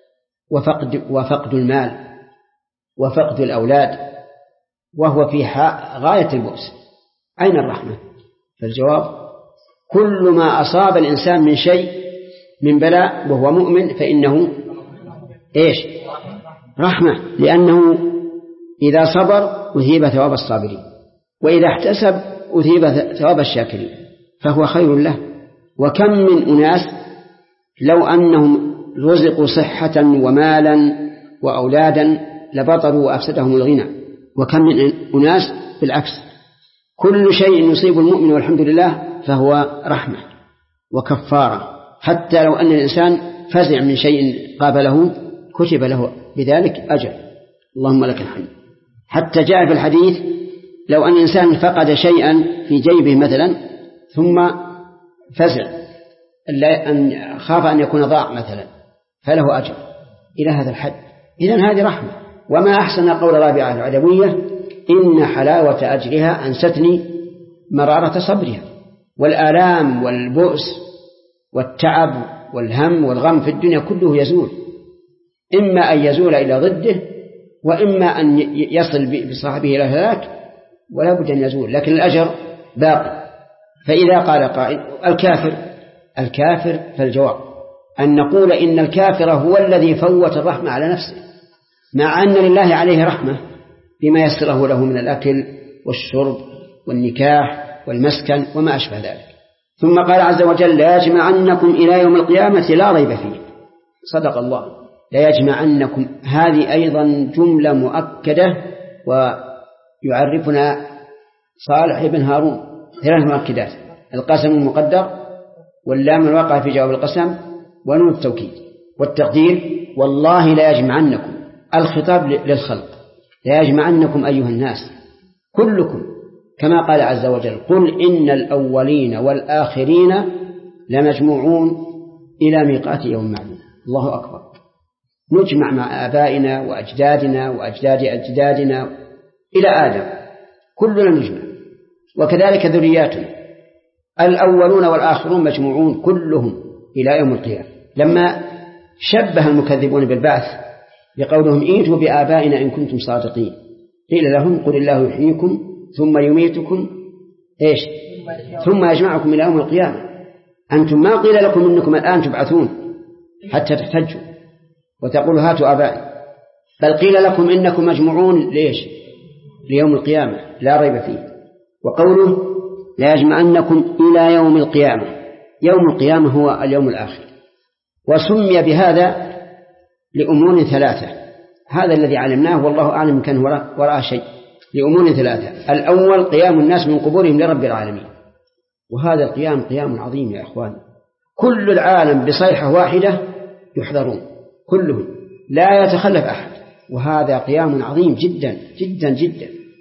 وفقد المال وفقد الأولاد وهو في غاية البؤس، أين الرحمة؟ فالجواب كل ما أصاب الإنسان من شيء من بلاء وهو مؤمن فإنه إيش؟ رحمة، لأنه إذا صبر أثيب ثواب الصابرين، وإذا احتسب أثيب ثواب الشاكرين، فهو خير له. وكم من أناس لو أنهم رزقوا صحة ومالا وأولادا لبطروا وأفسدهم الغنى، وكم من أناس بالعكس. كل شيء يصيب المؤمن والحمد لله فهو رحمة وكفارة، حتى لو أن الإنسان فزع من شيء قابله كتب له بذلك أجر، اللهم لك الحمد. حتى جاء في الحديث لو أن الإنسان فقد شيئا في جيبه مثلا ثم فزع أن خاف أن يكون ضاع مثلا فله أجر إلى هذا الحد. إذن هذه رحمة. وما أحسن قول رابعة العدوية إن حلاوة أجرها أنستني مرارة صبرها. والآلام والبؤس والتعب والهم والغم في الدنيا كله يزول، إما أن يزول إلى ضده وإما أن يصل بصاحبه إلى هلاك، ولا بد أن يزول، لكن الأجر باقي. فإذا قال قائل الكافر فالجواب أن نقول إن الكافر هو الذي فوت الرحمة على نفسه، مع أن لله عليه رحمة بما يسره له من الأكل والشرب والنكاح والمسكن وما أشبه ذلك. ثم قال عز وجل لا يجمعنكم إلى يوم القيامة لا ريب فيه. صدق الله، لا يجمعنكم، هذه أيضا جملة مؤكدة، ويعرفنا صالح بن هارون 3 مؤكدات: القسم المقدر، واللام الواقع في جواب القسم، ونون التوكيد، والتقدير والله لا يجمعنكم. الخطاب للخلق، لا يجمعنكم أيها الناس كلكم، كما قال عز وجل قل إن الأولين والآخرين لمجموعون إلى ميقات يوم معلوم. الله أكبر. نجمع مع آبائنا وأجدادنا وأجداد أجدادنا إلى آدم، كلنا نجمع، وكذلك ذرياتنا. الأولون والآخرون مجموعون كلهم إلى يوم القيامة. لما شبه المكذبون بالبعث بقولهم ائتوا بآبائنا إن كنتم صادقين، قيل لهم قل الله يحييكم ثم يميتكم ثم يجمعكم إلى يوم القيامة. أنتم ما قيل لكم إنكم الآن تبعثون حتى تحتجوا وتقولوا هاتوا آبائي، بل قيل لكم إنكم مجموعون ليوم القيامة لا ريب فيه. وقوله لا يجمعنكم إلى يوم القيامة، يوم القيامة هو اليوم الآخر، وسمي بهذا لأمور 3. هذا الذي علمناه والله أعلم كان وراء شيء. لأمور 3: الأول قيام الناس من قبورهم لرب العالمين، وهذا القيام قيام عظيم يا إخوان، كل العالم بصيحة واحدة يحضرون كلهم لا يتخلف أحد، وهذا قيام عظيم جدا جدا جدا.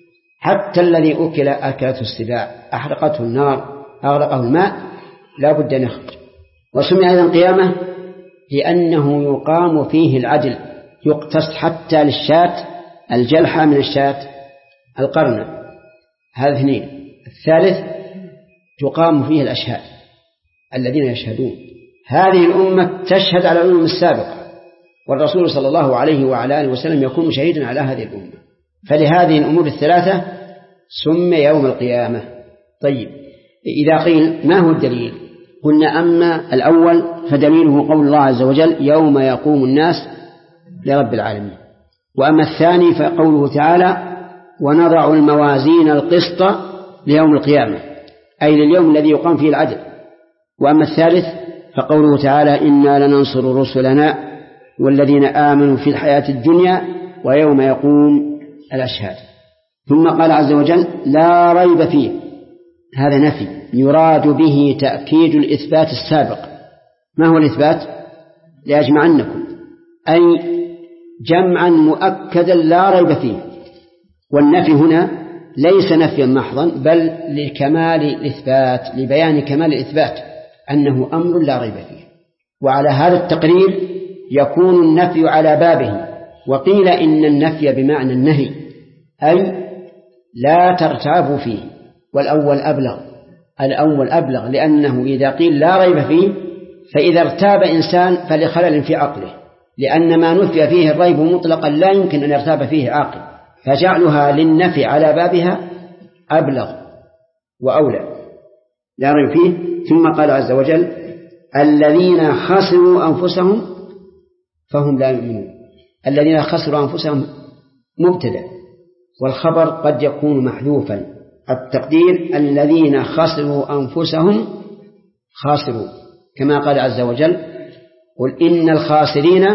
حتى الذي أكلته السباع أحرقته النار أغرقه الماء لا بد أن يخرج. وسمي أيضا قيامة لأنه يقام فيه العدل، يقتص حتى للشاة الجلحة من الشاة القرنة. هذا اثنين. الثالث تقام فيه الأشهاد الذين يشهدون. هذه الأمة تشهد على الأمم السابقة، والرسول صلى الله عليه وعلى آله وسلم يكون شهيدا على هذه الأمة، فلهذه الأمور الثلاثة سمي يوم القيامة. طيب، إذا قيل ما هو الدليل؟ قلنا أما الأول فدليله قول الله عز وجل يوم يقوم الناس لرب العالمين، وأما الثاني فقوله تعالى ونضع الموازين القسط ليوم القيامة، أي لليوم الذي يقام فيه العدل. وأما الثالث فقوله تعالى إنا لننصر رسلنا والذين آمنوا في الحياة الدنيا ويوم يقوم الأشهاد. ثم قال عز وجل لا ريب فيه، هذا نفي يراد به تأكيد الإثبات السابق. ما هو الإثبات؟ لأجمعنكم، أي جمعا مؤكدا لا ريب فيه. والنفي هنا ليس نفيا محضا بل لكمال الإثبات، لبيان كمال الإثبات أنه أمر لا ريب فيه. وعلى هذا التقرير يكون النفي على بابه. وقيل إن النفي بمعنى النهي، أي لا ترتابوا فيه. الأول أبلغ لأنه إذا قيل لا ريب فيه فإذا ارتاب إنسان فلخلل في عقله، لأن ما نفي فيه الريب مطلقا لا يمكن أن يرتاب فيه عاقل، فجعلها للنفي على بابها أبلغ وأولى لا ريب فيه. ثم قال عز وجل الذين خسروا أنفسهم فهم لا يؤمنون. الذين خسروا أنفسهم مبتدأ، والخبر قد يكون محذوفا. التقدير الذين خسروا أنفسهم خاسرون، كما قال عز وجل قل إن الخاسرين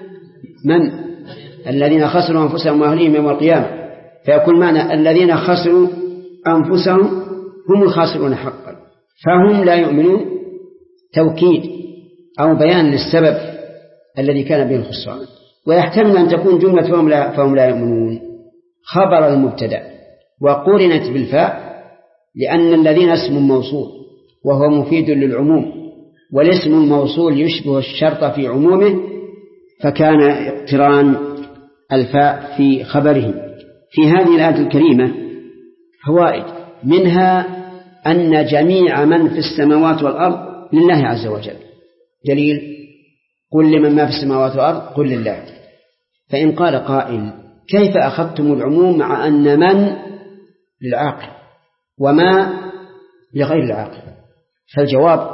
من الذين خسروا أنفسهم وأهليهم يوم القيامة، فيكون معنى الذين خسروا أنفسهم هم الخاسرون حقا، فهم لا يؤمنون توكيد أو بيان للسبب الذي كان به الخسران. ويحتمل أن تكون جملة فهم لا يؤمنون خبر المبتدأ وقرنت بالفاء، لأن الذين اسم موصول وهو مفيد للعموم، والاسم الموصول يشبه الشرط في عمومه، فكان اقتران الفاء في خبره. في هذه الآية الكريمة فوائد، منها أن جميع من في السماوات والأرض لله عز وجل. دليل قل لمن ما في السماوات والأرض قل لله. فإن قال قائل كيف أخذتم العموم مع أن من للعاقل وما لغير العاقل؟ فالجواب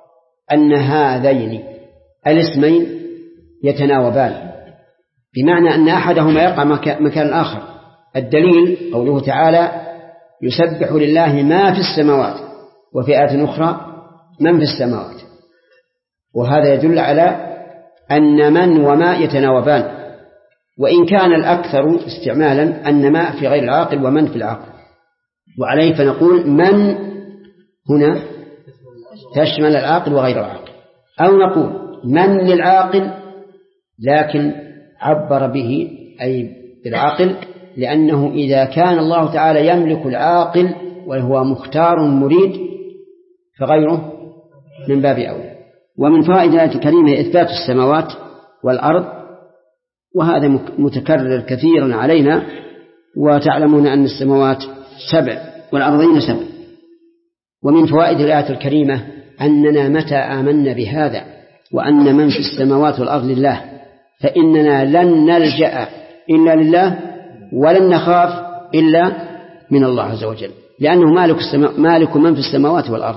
أن هذين الاسمين يتناوبان، بمعنى أن أحدهما يقع مكان الآخر. الدليل قوله تعالى يسبح لله ما في السماوات، وفي آية أخرى من في السماوات، وهذا يدل على أن من وما يتناوبان، وإن كان الأكثر استعمالا أن ما في غير العاقل ومن في العاقل. وعليه فنقول من هنا تشمل العاقل وغير العاقل، أو نقول من للعاقل لكن عبر به أي بالعاقل، لأنه إذا كان الله تعالى يملك العاقل وهو مختار مريد فغيره من باب أولى. ومن فوائد الآية الكريمة إثبات السماوات والأرض، وهذا متكرر كثيرا علينا، وتعلمون أن السماوات 7 والأرضين 7. ومن فوائد الآية الكريمة أننا متى آمنا بهذا وأن من في السماوات والأرض لله فإننا لن نلجأ إلا لله ولن نخاف إلا من الله عز وجل، لأنه مالك من في السماوات والأرض.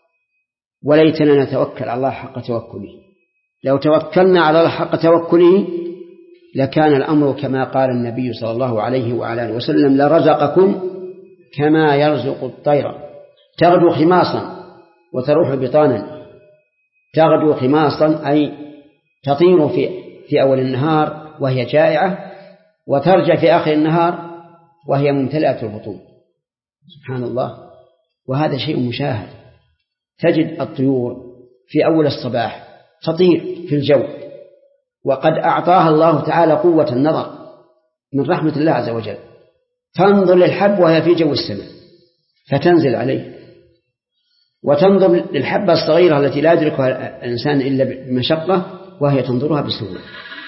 وليتنا نتوكل على الله حق توكله. لو توكلنا على الله حق توكله لكان الأمر كما قال النبي صلى الله عليه وعلى آله وسلم لرزقكم كما يرزق الطير تغدو خماصا وتروح بطانا. تغدو خماصا أي تطير في أول النهار وهي جائعة، وترجع في آخر النهار وهي ممتلئة البطون. سبحان الله، وهذا شيء مشاهد. تجد الطيور في أول الصباح تطير في الجو، وقد أعطاها الله تعالى قوة النظر من رحمة الله عز وجل، تنظر للحب وهي في جو السماء فتنزل عليه، وتنظر للحبة الصغيرة التي لا يدركها الإنسان إلا بمشقة وهي تنظرها بسهولة.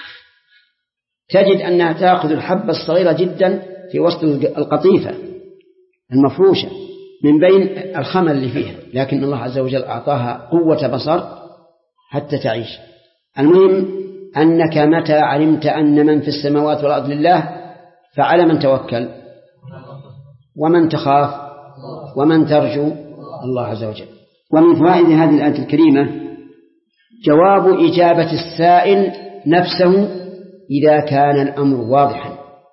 تجد أنها تأخذ الحبة الصغيرة جدا في وسط القطيفة المفروشة من بين الخمل اللي فيها، لكن الله عز وجل أعطاها قوة بصر حتى تعيش. المهم أنك متى علمت أن من في السماوات والأرض لله فعلى من توكل ومن تخاف ومن ترجو الله عز وجل. ومن فوائد هذه الآية الكريمة جواب إجابة السائل نفسه إذا كان الأمر واضحا،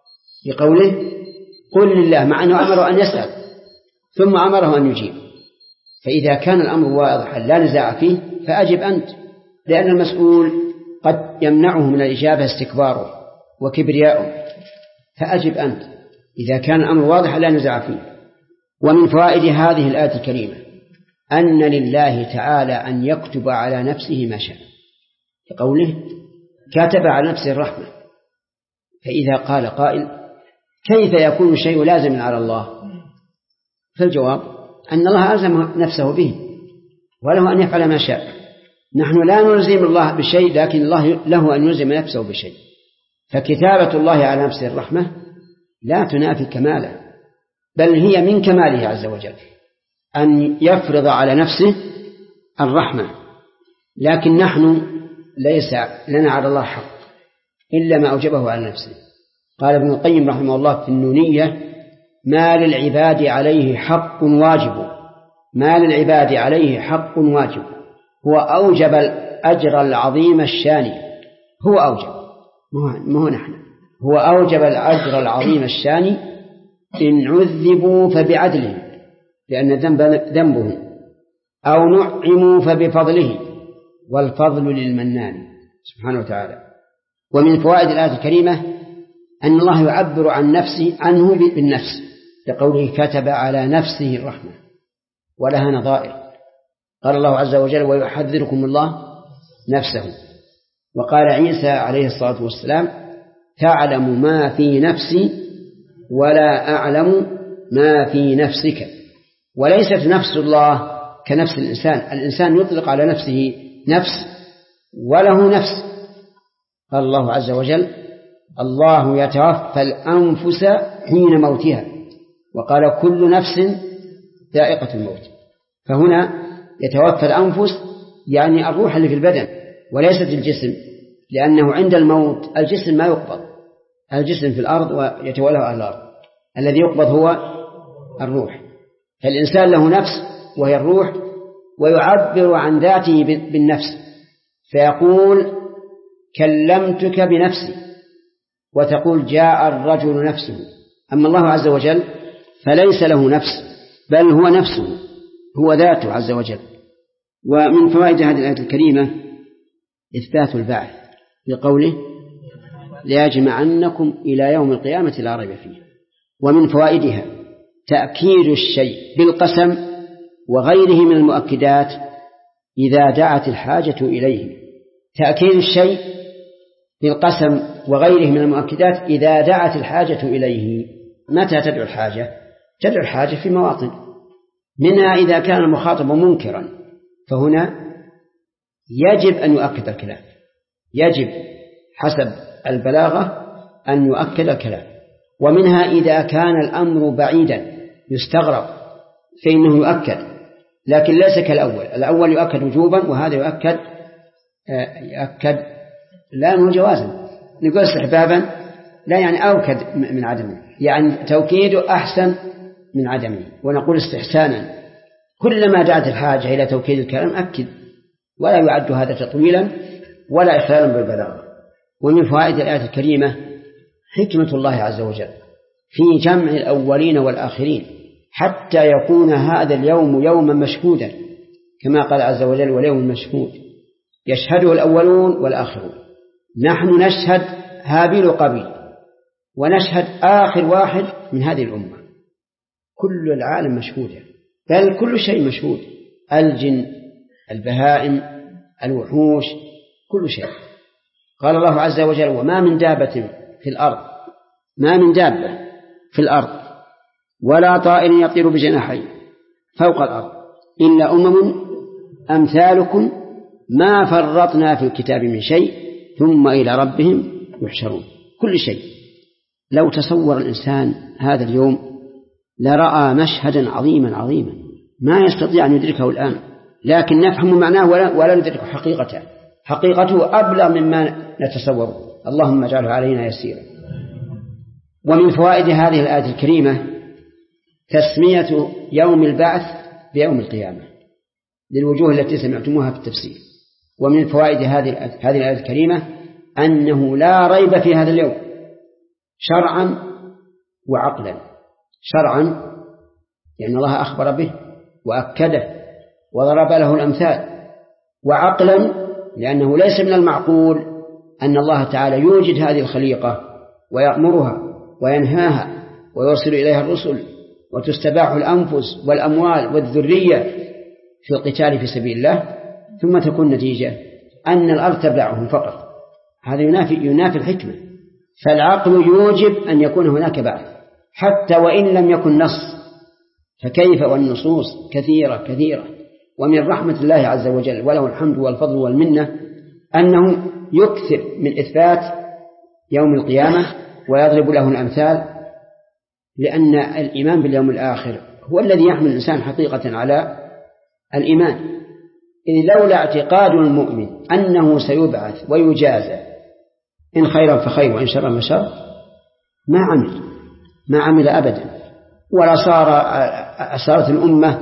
بقوله قل لله، مع أنه أمره أن يسأل ثم أمره أن يجيب. فإذا كان الأمر واضحا لا نزاع فيه فأجب أنت، لأن المسؤول قد يمنعه من الإجابة استكباره وكبرياؤه، فأجب أنت إذا كان الأمر واضحا لا نزاع فيه. ومن فوائد هذه الآية الكريمة أن لله تعالى أن يكتب على نفسه ما شاء، كقوله كتب على نفسه الرحمة. فإذا قال قائل كيف يكون الشيء لازما على الله؟ فالجواب أن الله ألزم نفسه به وله أن يفعل ما شاء. نحن لا نلزم الله بشيء، لكن الله له أن يلزم نفسه بشيء. فكتابة الله على نفسه الرحمة لا تنافي كماله، بل هي من كماله عز وجل أن يفرض على نفسه الرحمة. لكن نحن ليس لنا على الله حق إلا ما أوجبه على نفسه. قال ابن القيم رحمه الله في النونية ما للعباد عليه حق واجب، ما للعباد عليه حق واجب، هو أوجب الأجر العظيم الشاني. هو أوجب، مو نحن، هو أوجب الأجر العظيم الشاني إن عذبوا فبعدله لأن الذنب ذنبهم، أو نعموا فبفضله والفضل للمنان سبحانه وتعالى. ومن فوائد الآية الكريمة أن الله يعبر عن نفسه عنه بالنفس لقوله كتب على نفسه الرحمة، ولها نظائر. قال الله عز وجل ويحذركم الله نفسه. وقال عيسى عليه الصلاة والسلام تعلم ما في نفسي ولا أعلم ما في نفسك. وليست نفس الله كنفس الإنسان، الإنسان يطلق على نفسه نفس وله نفس. قال الله عز وجل الله يتوفى الأنفس حين موتها، وقال كل نفس ذائقة الموت. فهنا يتوفى الأنفس يعني الروح اللي في البدن وليست الجسم، لأنه عند الموت الجسم ما يقبض، الجسم في الأرض ويتولى على الأرض، الذي يقبض هو الروح. فالإنسان له نفس وهي الروح، ويعبر عن ذاته بالنفس فيقول كلمتك بنفسي، وتقول جاء الرجل نفسه. أما الله عز وجل فليس له نفس بل هو نفسه، هو ذاته عز وجل. ومن فوائد هذه الآية الكريمة إثبات البعث بقوله ليجمعنكم إلى يوم القيامة لا ريب فيه. ومن فوائدها تأكيد الشيء بالقسم وغيره من المؤكدات إذا دعت الحاجة إليه. تأكيد الشيء بالقسم وغيره من المؤكدات إذا دعت الحاجة إليه. متى تدعو الحاجة؟ تدعو الحاجة في مواطن، منها إذا كان المخاطب منكرا فهنا يجب أن يؤكد الكلام، يجب حسب البلاغة أن يؤكد الكلام. ومنها إذا كان الأمر بعيدا يستغرب فإنه يؤكد، لكن ليس كالأول. الأول يؤكد وجوبا وهذا يؤكد لا جوازا. نقول استحبابا لا يعني أوكد من عدمه، يعني توكيده أحسن من عدمه. ونقول استحسانا كلما دعت الحاجة إلى توكيد الكلام أكد، ولا يعد هذا تطويلا ولا إخلالا بالبلاغة. ومن فوائد الآية الكريمة حكمة الله عز وجل في جمع الأولين والآخرين حتى يكون هذا اليوم يوما مشهودا، كما قال عز وجل واليوم مشهود يشهده الأولون والآخرون. نحن نشهد هابيل وقابيل، ونشهد آخر واحد من هذه الأمة. كل العالم مشهود، بل كل شيء مشهود، الجن، البهائم، الوحوش، كل شيء. قال الله عز وجل وما من دابة في الأرض، ما من دابة في الأرض ولا طائر يطير بجناحيه فوق الأرض إلا أمم أمثالكم ما فرطنا في الكتاب من شيء ثم إلى ربهم يحشرون. كل شيء. لو تصور الإنسان هذا اليوم لرأى مشهدا عظيما عظيما ما يستطيع أن يدركه الآن، لكن نفهم معناه ولا ندركه حقيقته أبلغ مما نتصوره. اللهم اجعله علينا يسيرا. ومن فوائد هذه الآية الكريمة تسمية يوم البعث بيوم القيامة للوجوه التي سمعتموها في التفسير. ومن فوائد هذه الآية الكريمة أنه لا ريب في هذا اليوم شرعا وعقلا. شرعا لأن الله أخبر به وأكده وضرب له الأمثال، وعقلا لأنه ليس من المعقول أن الله تعالى يوجد هذه الخليقة ويأمرها وينهاها ويرسل إليها الرسل وتستباح الأنفس والأموال والذرية في القتال في سبيل الله، ثم تكون نتيجة أن الأرض تبلعهم فقط. هذا ينافي الحكمة. فالعقل يوجب أن يكون هناك بعث حتى وإن لم يكن نص، فكيف والنصوص كثيرة. ومن رحمة الله عز وجل وله الحمد والفضل والمنة أنه يكثر من إثبات يوم القيامة ويضرب له الأمثال، لأن الإيمان باليوم الآخر هو الذي يحمل الإنسان حقيقة على الإيمان. إذ لولا اعتقاد المؤمن أنه سيبعث ويجازى إن خيرا فخير وإن شرا فشر ما عمل أبدا، ولا صارت الأمة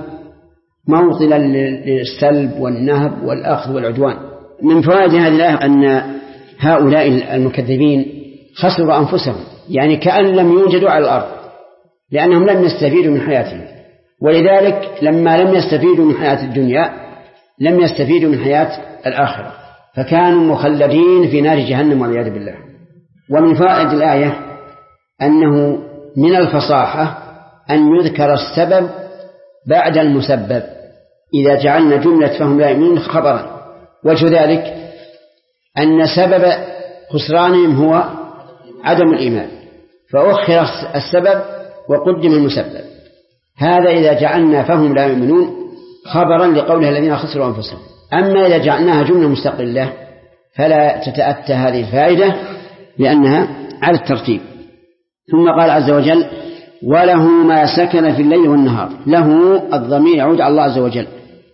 موطلا للسلب والنهب والأخذ والعدوان. من فوائد هذه الآية أن هؤلاء المكذبين خسروا أنفسهم، يعني كأن لم يوجدوا على الأرض لأنهم لم يستفيدوا من حياتهم، ولذلك لما لم يستفيدوا من حياة الدنيا لم يستفيدوا من حياة الآخرة، فكانوا مخلدين في نار جهنم والعياذ بالله. ومن فوائد الآية أنه من الفصاحة أن يذكر السبب بعد المسبب إذا جعلنا جملة فهم لا يؤمنون خبرا. وجه ذلك أن سبب خسرانهم هو عدم الإيمان، فأخر السبب وقدم المسبب. هذا إذا جعلنا فهم لا يؤمنون خبرا لقوله الذين خسروا أنفسهم. أما إذا جعلناها جملة مستقلة فلا تتأتى هذه الفائدة لأنها على الترتيب. ثم قال عز وجل وله ما سكن في الليل والنهار. له الضمير يعود على الله عز وجل.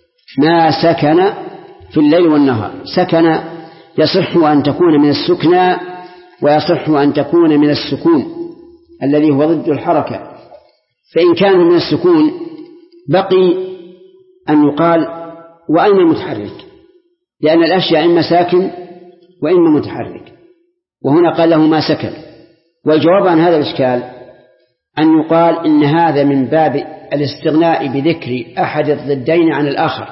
ما سكن في الليل والنهار. سكن يصح أن تكون من السكنى ويصح أن تكون من السكون الذي هو ضد الحركة. فإن كان من السكون بقي أن يقال وأين المتحرك، لأن الأشياء إما ساكن وإما متحرك، وهنا قال له ما سكن. والجواب عن هذا الإشكال أن يقال إن هذا من باب الاستغناء بذكر أحد الضدين عن الآخر،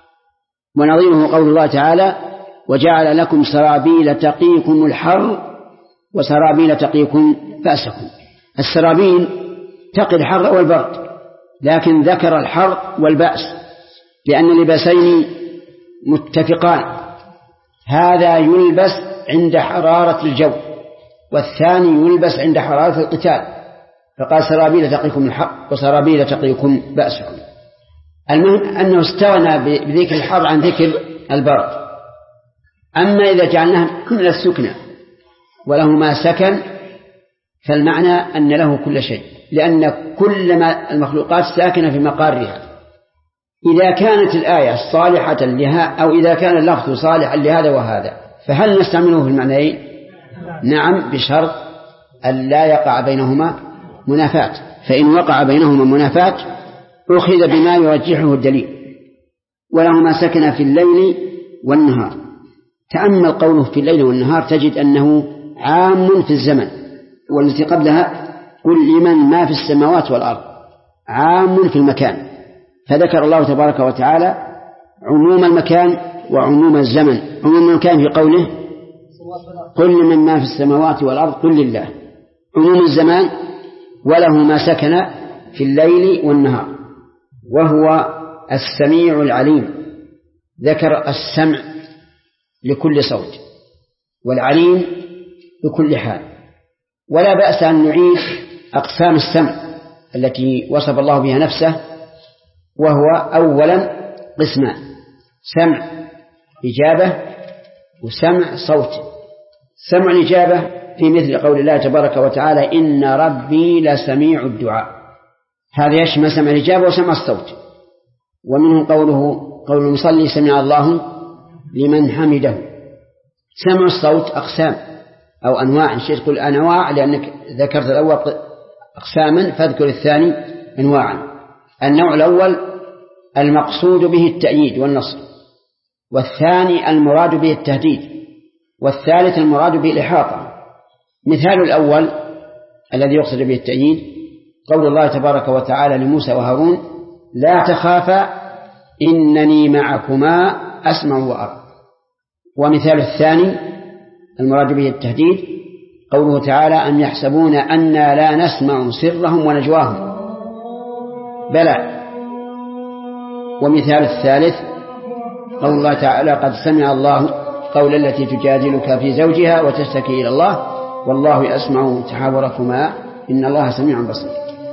ونظيره قول الله تعالى وجعل لكم سرابيل تقيكم الحر وسرابيل تقيكم بأسكم. السرابيل تقي الحر والبرد، لكن ذكر الحر والبأس لأن اللباسين متفقان، هذا يلبس عند حرارة الجو والثاني يلبس عند حرارة القتال، فقال سرابيل تقيكم الحر وسرابيل تقيكم بأسكم. المهم أنه استغنى بذكر الحر عن ذكر البرد. أما إذا جعلناها كل السكنى وله ما سكن فالمعنى أن له كل شيء، لأن كل ما المخلوقات ساكنة في مقارها. إذا كانت الآية صالحة لها أو إذا كان اللفظ صالحا لهذا وهذا فهل نستعمله في المعنيين؟ نعم، بشرط أن لا يقع بينهما منافاة، فإن وقع بينهما منافاة أخذ بما يرجحه الدليل. وله ما سكن في الليل والنهار. تأمل قوله في الليل والنهار تجد أنه عام في الزمن، والتي قبلها قل لمن ما في السماوات والأرض، عام في المكان. فذكر الله تبارك وتعالى عموم المكان وعموم الزمن. عموم المكان في قوله قل لمن ما في السماوات والأرض قل لله. عموم الزمان وله ما سكن في الليل والنهار، وهو السميع العليم. ذكر السمع لكل صوت والعليم لكل حال. ولا بأس أن نعيد أقسام السمع التي وصف الله بها نفسه، وهو أولا قسمان: سمع إجابة وسمع صوت. سمع الإجابة في مثل قول الله تبارك وتعالى: إن ربي لسميع الدعاء، هذا يشمل سمع الإجابة وسمع الصوت. ومنه قول المصلي: سمع الله لمن حمده. سمع الصوت أقسام أو أنواع، شيء تقول أنواع لأنك ذكرت الأول أقساما فاذكر الثاني أنواعا. النوع الأول المقصود به التأييد والنصر، والثاني المراد به التهديد، والثالث المراد به الإحاطة. مثال الأول الذي يقصد به التأييد قول الله تبارك وتعالى لموسى وهارون: لا تخافا إنني معكما أسمع وأرى. ومثال الثاني المراد به التهديد قوله تعالى: أم يحسبون أنا لا نسمع سرهم ونجواهم بلى. ومثال الثالث قول الله تعالى: قد سمع الله قول التي تجادلك في زوجها وتشتكي إلى الله والله يسمع تحاوركما إن الله سميع بصير.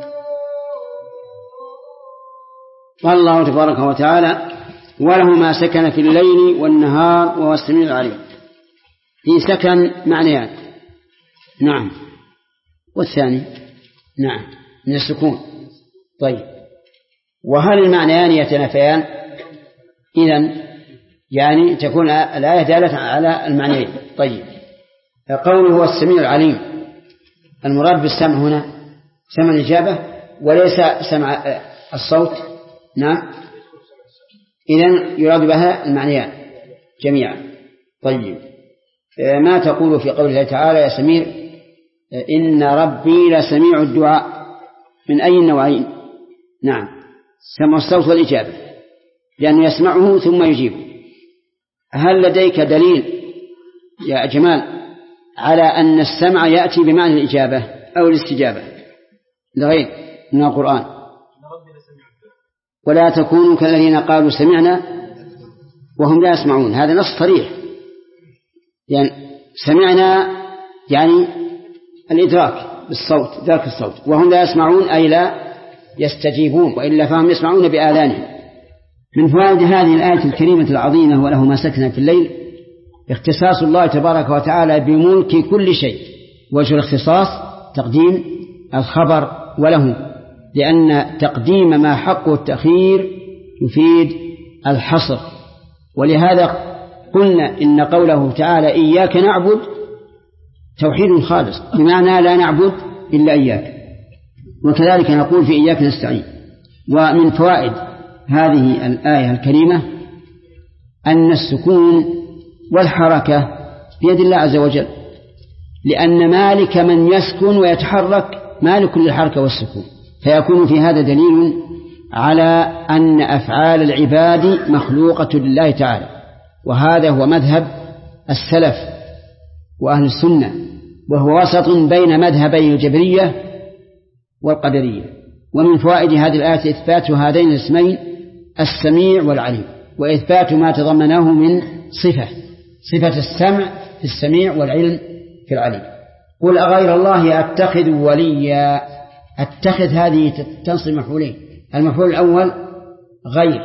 قال الله تبارك وتعالى: وله ما سكن في الليل والنهار وهو السميع العليم. في سكن معنيان، نعم، والثاني نعم من السكون. طيب، وهل المعنيان يتنافيان؟ إذن يعني تكون الآية دالة على المعنيين. طيب، قوله هو السميع العليم، المراد بالسمع هنا سمع الإجابة وليس سمع الصوت. نعم، إذن يراد بها المعنيان جميعا. طيب، ما تقول في قول الله تعالى: يا سميع إن ربي لسميع الدعاء؟ من أي النوعين؟ نعم، سمع الصوت والإجابة، لأنه يسمعه ثم يجيبه. هل لديك دليل يا جمال على أن السمع يأتي بمعنى الإجابة أو الاستجابة لغير من القرآن؟ ولا تكونوا كالذين قالوا سمعنا وهم لا يسمعون، هذا نص صريح. يعني سمعنا يعني الإدراك بالصوت، إدراك الصوت، وهم لا يسمعون أي لا يستجيبون، وإلا فهم يسمعون بآذانهم. من فوائد هذه الآية الكريمة العظيمة وله ما سكن في الليل اختصاص الله تبارك وتعالى بملك كل شيء. وجه الاختصاص تقديم الخبر وله، لأن تقديم ما حقه التأخير يفيد الحصر. ولهذا قلنا إن قوله تعالى إياك نعبد توحيد خالص، بمعنى لا نعبد إلا إياك، وكذلك نقول في إياك نستعين. ومن فوائد هذه الآية الكريمة أن السكون والحركة بيد الله عز وجل، لأن مالك من يسكن ويتحرك مالك للحركة والسكون، فيكون في هذا دليل على أن أفعال العباد مخلوقة لله تعالى. وهذا هو مذهب السلف وأهل السنة، وهو وسط بين مذهبي الجبرية والقدرية. ومن فوائد هذه الآية إثبات هذين الاسمين السميع والعليم، وإثبات ما تضمناه من صفة السمع في السميع والعلم في العليم. قل أغير الله أتخذ وليا. أتخذ هذه تنصب مفعولين، المفعول الأول غير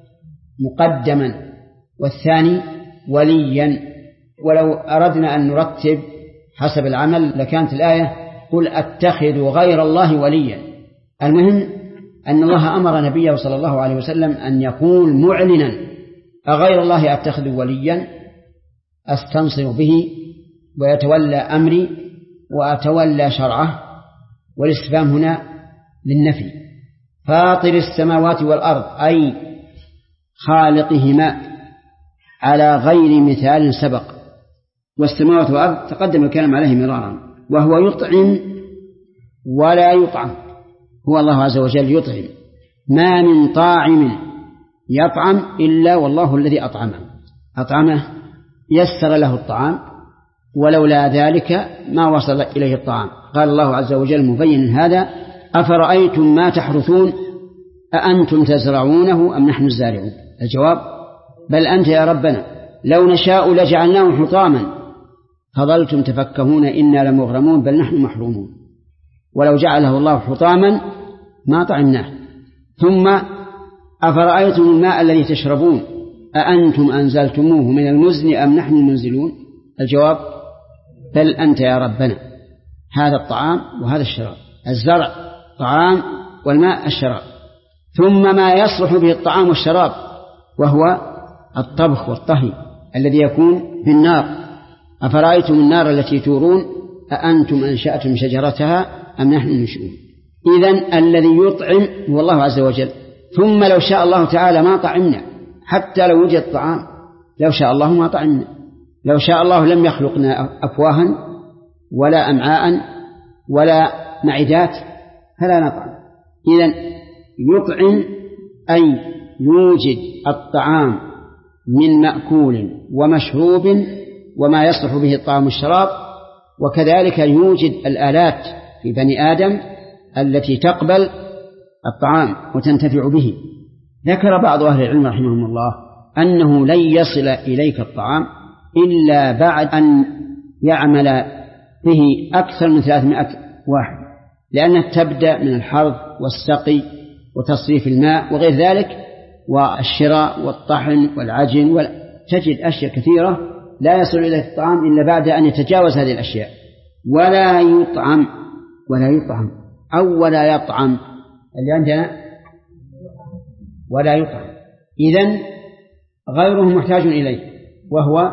مقدما، والثاني وليا. ولو أردنا أن نرتب حسب العمل لكانت الآية قل أتخذ غير الله وليا. المهم أن الله أمر نبيه صلى الله عليه وسلم أن يقول معلنا: أغير الله أتخذ وليا أستنصر به ويتولى أمري وأتولى شرعه. والاستفهام هنا للنفي. فاطر السماوات والأرض أي خالقهما على غير مثال سبق. والسماوات والأرض تقدم الكلام عليه مرارا. وهو يطعم ولا يطعم، هو الله عز وجل يطعم، ما من طاعم يطعم إلا والله الذي أطعمه يسر له الطعام، ولولا ذلك ما وصل إليه الطعام. قال الله عز وجل مبينا هذا: أفرأيتم ما تحرثون أأنتم تزرعونه أم نحن الزارعون؟ الجواب: بل أنت يا ربنا، لو نشاء لجعلناه حطاما فظلتم تفكهون إنا لمغرمون بل نحن محرومون. ولو جعله الله حطاما ما طعمناه. ثم أفرأيتم الماء الذي تشربون أأنتم أنزلتموه من المزن أم نحن المنزلون؟ الجواب بل أنت يا ربنا. هذا الطعام وهذا الشراب، الزرع طعام والماء الشراب. ثم ما يصلح به الطعام والشراب وهو الطبخ والطهي الذي يكون في النار. أفرأيتم النار التي تورون أأنتم أنشأتم شجرتها أم نحن المنشئون؟ إذن الذي يطعم هو الله عز وجل. ثم لو شاء الله تعالى ما طعمنا، حتى لو وجد طعام لو شاء الله ما طعمنا. لو شاء الله لم يخلقنا أفواها ولا أمعاء ولا معدات فلا نطعم. إذن يطعم أي يوجد الطعام من مأكول ومشروب وما يصلح به الطعام والشراب، وكذلك يوجد الآلات في بني آدم التي تقبل الطعام وتنتفع به. ذكر بعض أهل العلم رحمهم الله أنه لن يصل إليك الطعام إلا بعد أن يعمل به أكثر من 300 واحد، لأنها تبدأ من الحرث والسقي وتصريف الماء وغير ذلك، والشراء والطحن والعجن، تجد أشياء كثيرة لا يصل إليه الطعام إلا بعد أن يتجاوز هذه الأشياء. ولا يطعم أو ولا يطعم اللي عندنا ولا يطعم. إذن غيره محتاج إليه وهو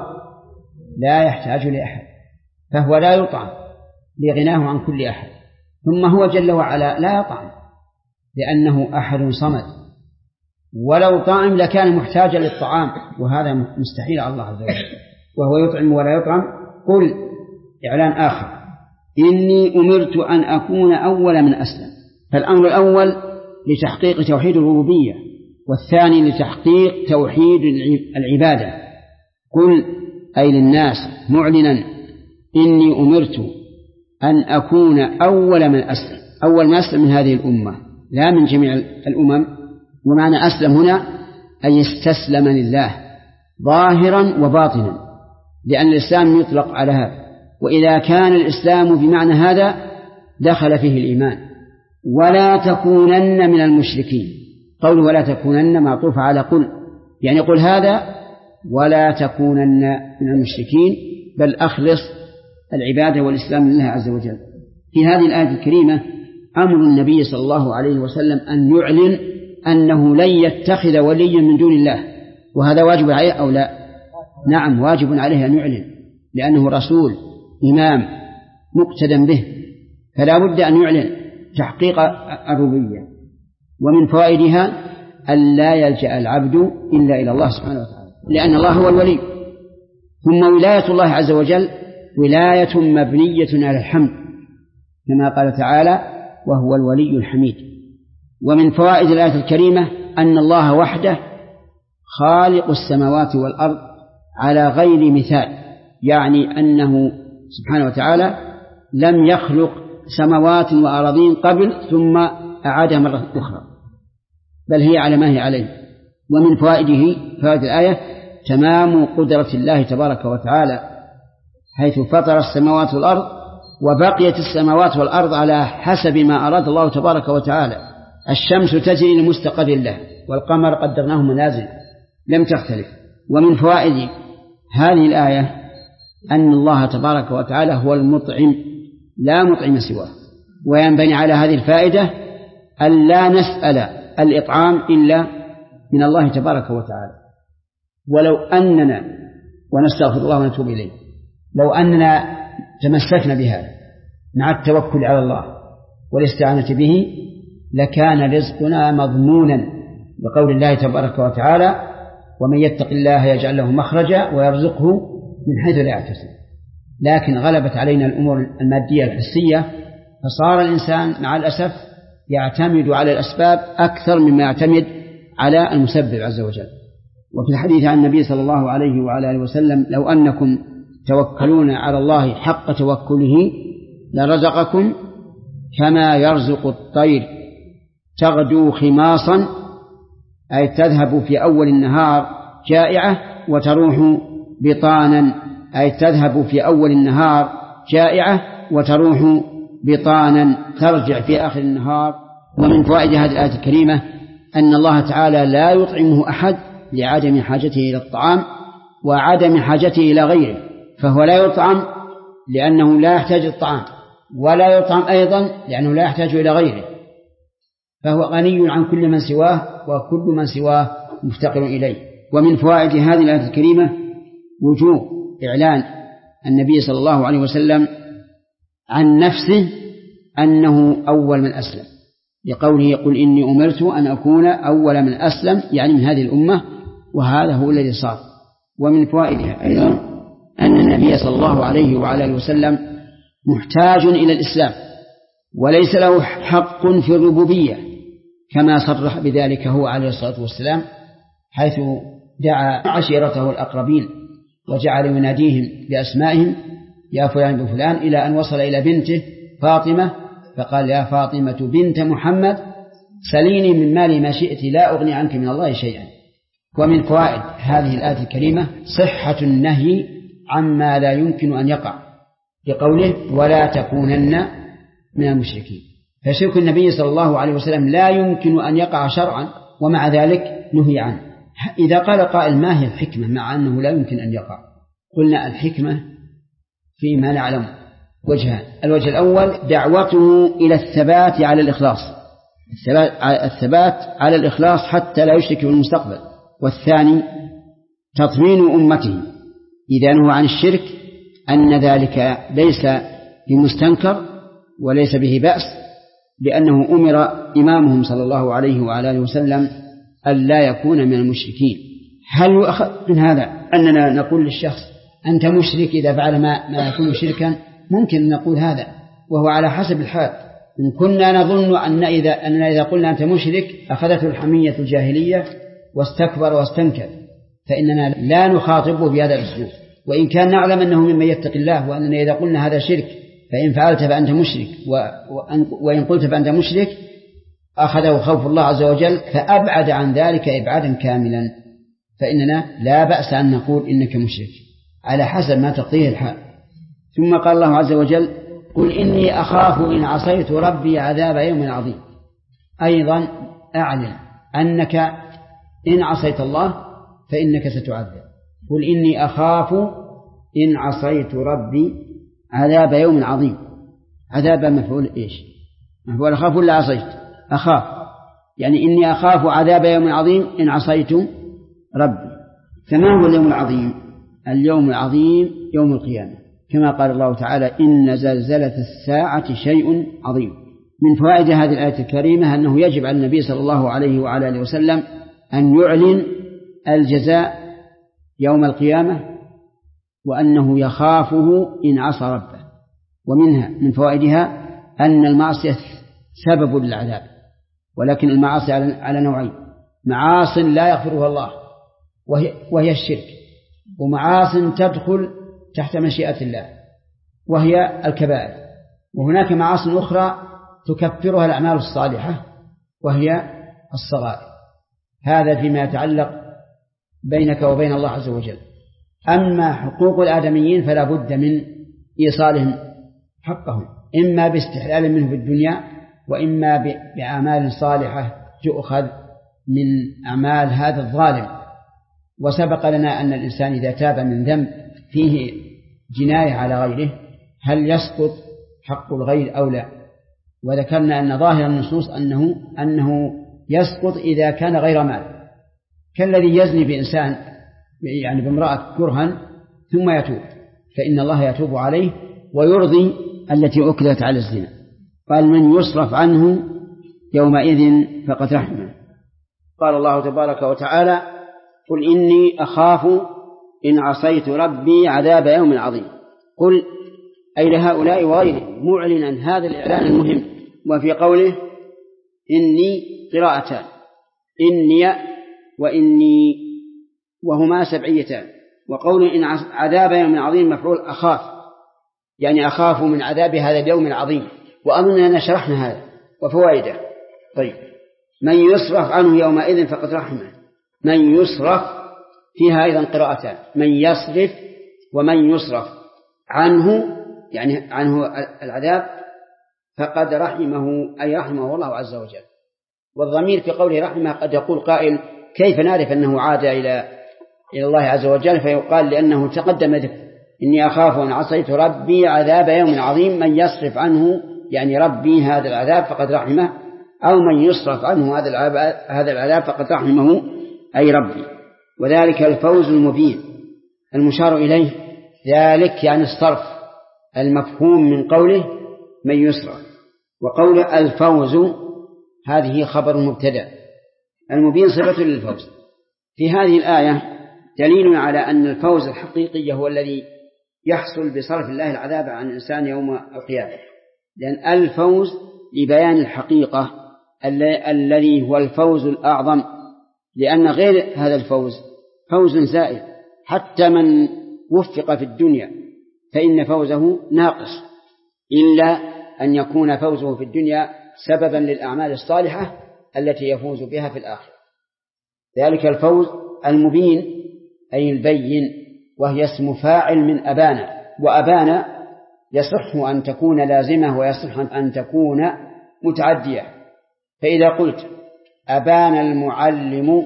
لا يحتاج لأحد، فهو لا يطعم لغناه عن كل أحد. ثم هو جل وعلا لا يطعم لأنه أحد صمد، ولو طعم لكان محتاجا للطعام، وهذا مستحيل على الله عز وجل. وهو يطعم ولا يطعم. قل إعلان آخر إني أمرت أن أكون أول من أسلم. فالأمر الأول لتحقيق توحيد الربوبية، والثاني لتحقيق توحيد العبادة. قل أي للناس معلنا إني أمرت أن أكون أول من أسلم. أول من أسلم من هذه الأمة لا من جميع الأمم. ومعنى أسلم هنا أي استسلم لله ظاهرا وباطنا، لأن الإسلام يطلق على هذا، وإذا كان الإسلام بمعنى هذا دخل فيه الإيمان. ولا تكونن من المشركين. قول ولا تكونن معطوف على قل، يعني قل هذا ولا تكونن من المشركين، بل أخلص العبادة والإسلام لله عز وجل. في هذه الآية الكريمة أمر النبي صلى الله عليه وسلم أن يعلن أنه لن يتخذ وليا من دون الله، وهذا واجب عليه أو لا؟ نعم واجب عليه أن يعلن، لأنه رسول إمام مقتدى به، فلا بد أن يعلن تحقيق الربوبية. ومن فوائدها أن لا يلجأ العبد إلا إلى الله سبحانه وتعالى، لأن الله هو الولي. ثم ولاية الله عز وجل ولاية مبنية على الحمد، كما قال تعالى وهو الولي الحميد. ومن فوائد الآية الكريمة أن الله وحده خالق السماوات والأرض على غير مثال، يعني أنه سبحانه وتعالى لم يخلق سماوات وأراضين قبل ثم أعادها مرة أخرى، بل هي على ما هي عليه. ومن فوائد الآية تمام قدرة الله تبارك وتعالى، حيث فطر السماوات والأرض وبقيت السماوات والأرض على حسب ما أراد الله تبارك وتعالى. الشمس تجري لمستقر له، والقمر قدرناه منازل لم تختلف. ومن فوائد هذه الآية أن الله تبارك وتعالى هو المطعم لا مطعم سواه. وينبني على هذه الفائدة أن لا نسأل الإطعام إلا من الله تبارك وتعالى. ولو أننا ونستغفر الله ونتوب إليه، لو أننا تمسكنا بهذا مع التوكل على الله والاستعانة به لكان رزقنا مضمونا، بقول الله تبارك وتعالى ومن يتق الله يجعل له مخرجا ويرزقه من حيث لا يحتسب. لكن غلبت علينا الأمور المادية الحسية، فصار الإنسان مع الأسف يعتمد على الأسباب أكثر مما يعتمد على المسبب عز وجل. وفي الحديث عن النبي صلى الله عليه وعلى آله وسلم لو أنكم توكلون على الله حق توكله لرزقكم كما يرزق الطير تغدو خماصا، أي تذهب في أول النهار جائعة وتروح بطانا، أي تذهب في أول النهار جائعة وتروح بطانا، ترجع في آخر النهار ومن فوائد هذه الآية الكريمة أن الله تعالى لا يطعمه أحد لعدم حاجته إلى الطعام وعدم حاجته إلى غيره، فهو لا يطعم لأنه لا يحتاج الطعام، ولا يطعم أيضا لأنه لا يحتاج إلى غيره، فهو غني عن كل من سواه، وكل من سواه مفتقر إليه. ومن فوائد هذه الآية الكريمة وجوب إعلان النبي صلى الله عليه وسلم عن نفسه أنه أول من أسلم، لقوله يقول إني أمرت أن أكون أول من أسلم، يعني من هذه الأمة، وهذا هو الذي صار. ومن فوائدها أيضا أن النبي صلى الله عليه وعلى آله وسلم محتاج إلى الإسلام، وليس له حق في الربوبية، كما صرح بذلك هو عليه الصلاة والسلام، حيث دعا عشيرته الأقربين وجعل يناديهم بأسمائهم يا فلان بفلان، إلى أن وصل إلى بنته فاطمة فقال يا فاطمة بنت محمد سليني من مالي ما شئت لا أغني عنك من الله شيئا. ومن فوائد هذه الآية الكريمة صحة النهي عما لا يمكن أن يقع، لقوله ولا تكونن من المشركين، فشرك النبي صلى الله عليه وسلم لا يمكن أن يقع شرعا، ومع ذلك نهي عنه. إذا قال قائل ما هي الحكمة مع أنه لا يمكن أن يقع؟ قلنا الحكمة فيما نعلم وجهان: الوجه الأول دعوته إلى الثبات على الإخلاص، الثبات على الإخلاص حتى لا يشرك في المستقبل، والثاني تطمين أمته إذا نهوا عن الشرك أن ذلك ليس بمستنكر وليس به بأس، لأنه أمر إمامهم صلى الله عليه وعلى آله وسلم أن لا يكون من المشركين. هل يؤخذ من هذا أننا نقول للشخص أنت مشرك إذا فعل ما يكون شركا؟ ممكن نقول هذا، وهو على حسب الحال. إن كنا نظن أننا إذا قلنا أنت مشرك أخذته الحمية الجاهلية واستكبر واستنكر، فإننا لا نخاطبه بهذا الأسلوب، وإن كان نعلم أنه ممن يتقي الله، وأننا إذا قلنا هذا شرك فإن فعلت فأنت مشرك، وإن قلت فأنت مشرك أخذه خوف الله عز وجل فأبعد عن ذلك إبعادا كاملا، فإننا لا بأس أن نقول إنك مشرك على حسب ما تقضيه الحال. ثم قال الله عز وجل قل إني أخاف إن عصيت ربي عذاب يوم عظيم، أيضا أعلن أنك إن عصيت الله فإنك ستعذب. قل إني أخاف إن عصيت ربي عذاب يوم عظيم، عذاب مفعول إيش؟ مفعول أخاف ولا عصيت؟ أخاف، يعني إني أخاف عذاب يوم عظيم إن عصيت ربي. فما هو اليوم العظيم؟ اليوم العظيم يوم القيامة، كما قال الله تعالى إن زلزلة الساعة شيء عظيم. من فوائد هذه الآية الكريمة أنه يجب على النبي صلى الله عليه وعلى آله وسلم أن يعلن الجزاء يوم القيامة، وأنه يخافه إن عصى ربه. ومنها من فوائدها أن المعصية سبب للعذاب، ولكن المعاصي على نوعين: معاص لا يغفرها الله وهي الشرك، ومعاص تدخل تحت مشيئة الله وهي الكبائر، وهناك معاص أخرى تكفرها الأعمال الصالحة وهي الصغائر. هذا فيما يتعلق بينك وبين الله عز وجل. أما حقوق الآدميين فلا بد من إيصالهم حقهم، إما باستحلال منه في الدنيا، وإما بأعمال صالحة تؤخذ من أعمال هذا الظالم. وسبق لنا أن الإنسان إذا تاب من ذنب فيه جناية على غيره هل يسقط حق الغير أو لا؟ وذكرنا أن ظاهر النصوص أنه يسقط إذا كان غير مال، كالذي يزني بإنسان يعني بامرأة كرها ثم يتوب، فإن الله يتوب عليه ويرضي التي أكلت على الزنا. قال من يصرف عنه يومئذ فقد رحمه. قال الله تبارك وتعالى قل إني أخاف إن عصيت ربي عذاب يوم عظيم. قل أي لهؤلاء وغيرهم معلنا هذا الإعلان المهم. وفي قوله إني قراءتان: إني وإني، وهما سبعيتان. وقول إن عذاب يوم عظيم مفعول أخاف، يعني أخاف من عذاب هذا اليوم العظيم. وأظن أننا شرحنا هذا وفوائده. طيب، من يصرف عنه يومئذ فقد رحمه. من يصرف فيها أيضا قراءتان: من يصرف ومن يصرف عنه، يعني عنه العذاب فقد رحمه، أي رحمه الله عز وجل. والضمير في قوله رحمه قد يقول قائل كيف نعرف أنه عاد إلى الله عز وجل؟ فيقال لأنه تقدم ذكر إني أخاف أن عصيت ربي عذاب يوم عظيم، من يصرف عنه يعني ربي هذا العذاب فقد رحمه، أو من يصرف عنه هذا العذاب فقد رحمه أي ربي. وذلك الفوز المبين المشار إليه، ذلك يعني الصرف المفهوم من قوله من يصرف، وقوله الفوز هذه خبر مبتدأ، المبين صفة للفوز. في هذه الآية دليل على أن الفوز الحقيقي هو الذي يحصل بصرف الله العذاب عن الإنسان يوم القيامة، لأن الفوز لبيان الحقيقة الذي هو الفوز الأعظم، لأن غير هذا الفوز فوز زائل، حتى من وفق في الدنيا فإن فوزه ناقص، إلا أن يكون فوزه في الدنيا سببا للأعمال الصالحة التي يفوز بها في الآخرة. ذلك الفوز المبين أي البين، وهي اسم فاعل من أبانا، وأبانا يصح أن تكون لازمة ويصح أن تكون متعدية. فإذا قلت أبان المعلم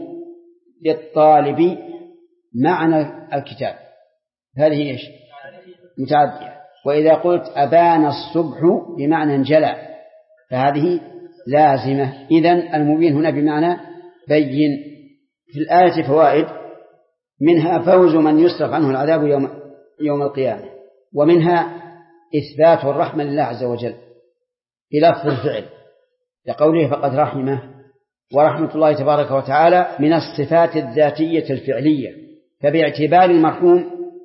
للطالب معنى الكتاب هذه إيش؟ متعدية. وإذا قلت أبان الصبح بمعنى انجلى فهذه لازمة. إذن المبين هنا بمعنى بين. في الآية فوائد، منها فوز من يصرف عنه العذاب يوم القيامة، ومنها إثبات الرحمة لله عز وجل بلفظ الفعل لقوله فقد رحمه. ورحمة الله تبارك وتعالى من الصفات الذاتية الفعلية، فباعتبار المرحوم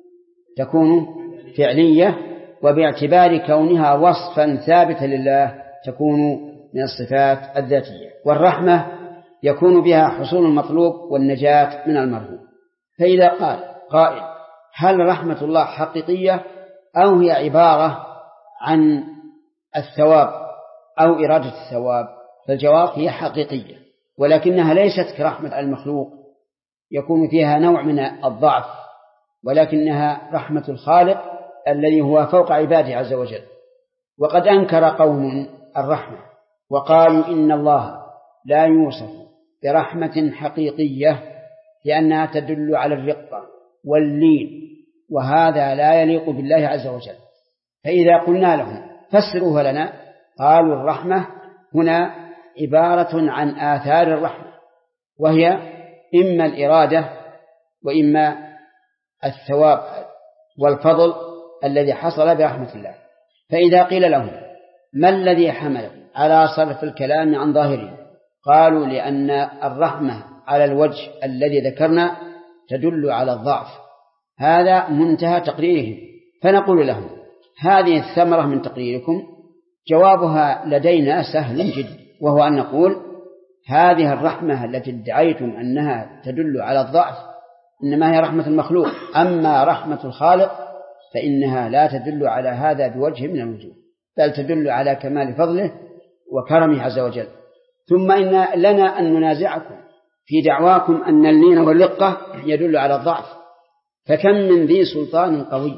تكون فعلية، وباعتبار كونها وصفا ثابتا لله تكون من الصفات الذاتية. والرحمة يكون بها حصول المطلوب والنجاة من المرهوب. فإذا قال قائل هل رحمة الله حقيقية أو هي عبارة عن الثواب أو إرادة الثواب؟ فالجواب هي حقيقية، ولكنها ليست كرحمة المخلوق يكون فيها نوع من الضعف، ولكنها رحمة الخالق الذي هو فوق عباده عز وجل. وقد أنكر قوم الرحمة وقالوا إن الله لا يوصف برحمة حقيقية لأنها تدل على الرقة واللين، وهذا لا يليق بالله عز وجل. فإذا قلنا لهم فسروها لنا قالوا الرحمة هنا عبارة عن آثار الرحمة، وهي إما الإرادة وإما الثواب والفضل الذي حصل برحمة الله. فإذا قيل لهم ما الذي حمل على صرف الكلام عن ظاهره؟ قالوا لأن الرحمة على الوجه الذي ذكرنا تدل على الضعف، هذا منتهى تقريرهم. فنقول لهم هذه الثمرة من تقريركم جوابها لدينا سهل جدا، وهو أن نقول هذه الرحمة التي ادعيتم أنها تدل على الضعف إنما هي رحمة المخلوق، أما رحمة الخالق فإنها لا تدل على هذا بوجه من الوجوه، بل تدل على كمال فضله وكرمه عز وجل. ثم إن لنا أن ننازعكم في دعواكم أن اللين والرقة يدل على الضعف، فكم من ذي سلطان قوي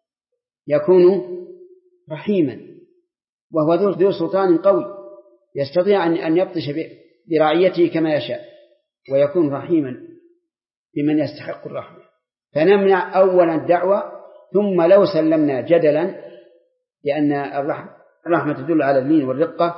يكون رحيما، وهو ذو سلطان قوي يستطيع أن يبطش برعيته كما يشاء ويكون رحيما بمن يستحق الرحمة. فنمنع أولا الدعوة، ثم لو سلمنا جدلا لأن الرحمة تدل على اللين والرقة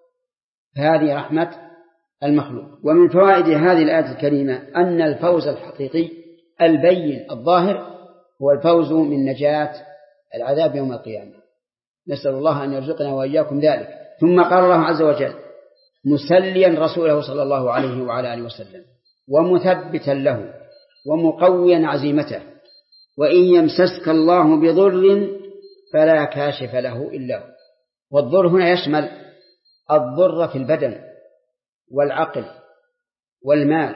فهذه رحمة المخلوق. ومن فوائد هذه الآية الكريمة أن الفوز الحقيقي البين الظاهر هو الفوز من نجاة العذاب يوم القيامة. نسأل الله أن يرزقنا وإياكم ذلك. ثم قال الله عز وجل مسليا رسوله صلى الله عليه وعلى آله وسلم ومثبتا له ومقويا عزيمته وإن يمسسك الله بضر فلا كاشف له إلا هو. والضر هنا يشمل الضر في البدن والعقل والمال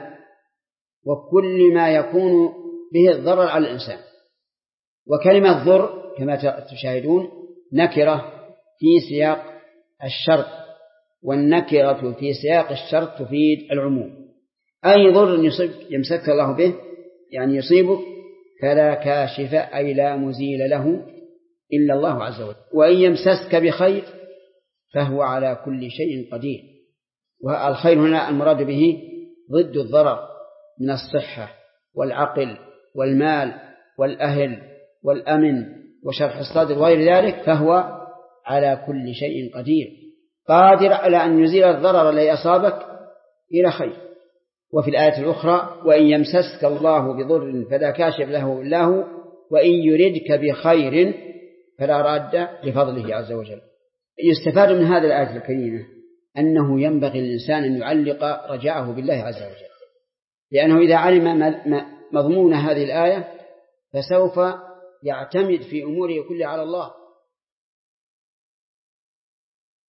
وكل ما يكون به الضرر على الإنسان. وكلمة ضر كما تشاهدون نكرة في سياق الشرط، والنكرة في سياق الشرط تفيد العموم. أي ضر يمسك الله به يعني يصيبك فلا كاشف أي لا مزيل له إلا الله عز وجل. وإن يمسسك بخير فهو على كل شيء قدير. والخير هنا المراد به ضد الضرر من الصحة والعقل والمال والأهل والأمن وشرح الصدر وغير ذلك، فهو على كل شيء قدير، قادر على أن يزيل الضرر الذي أصابك إلى خير. وفي الآية الأخرى وإن يمسسك الله بضر فلا كاشف له إلا هو وإن يردك بخير فلا راد لفضله عز وجل. يستفاد من هذه الآية الكريمة أنه ينبغي للإنسان أن يعلق رجاءه بالله عز وجل، لأنه إذا علم مضمون هذه الآية فسوف يعتمد في أموره كلها على الله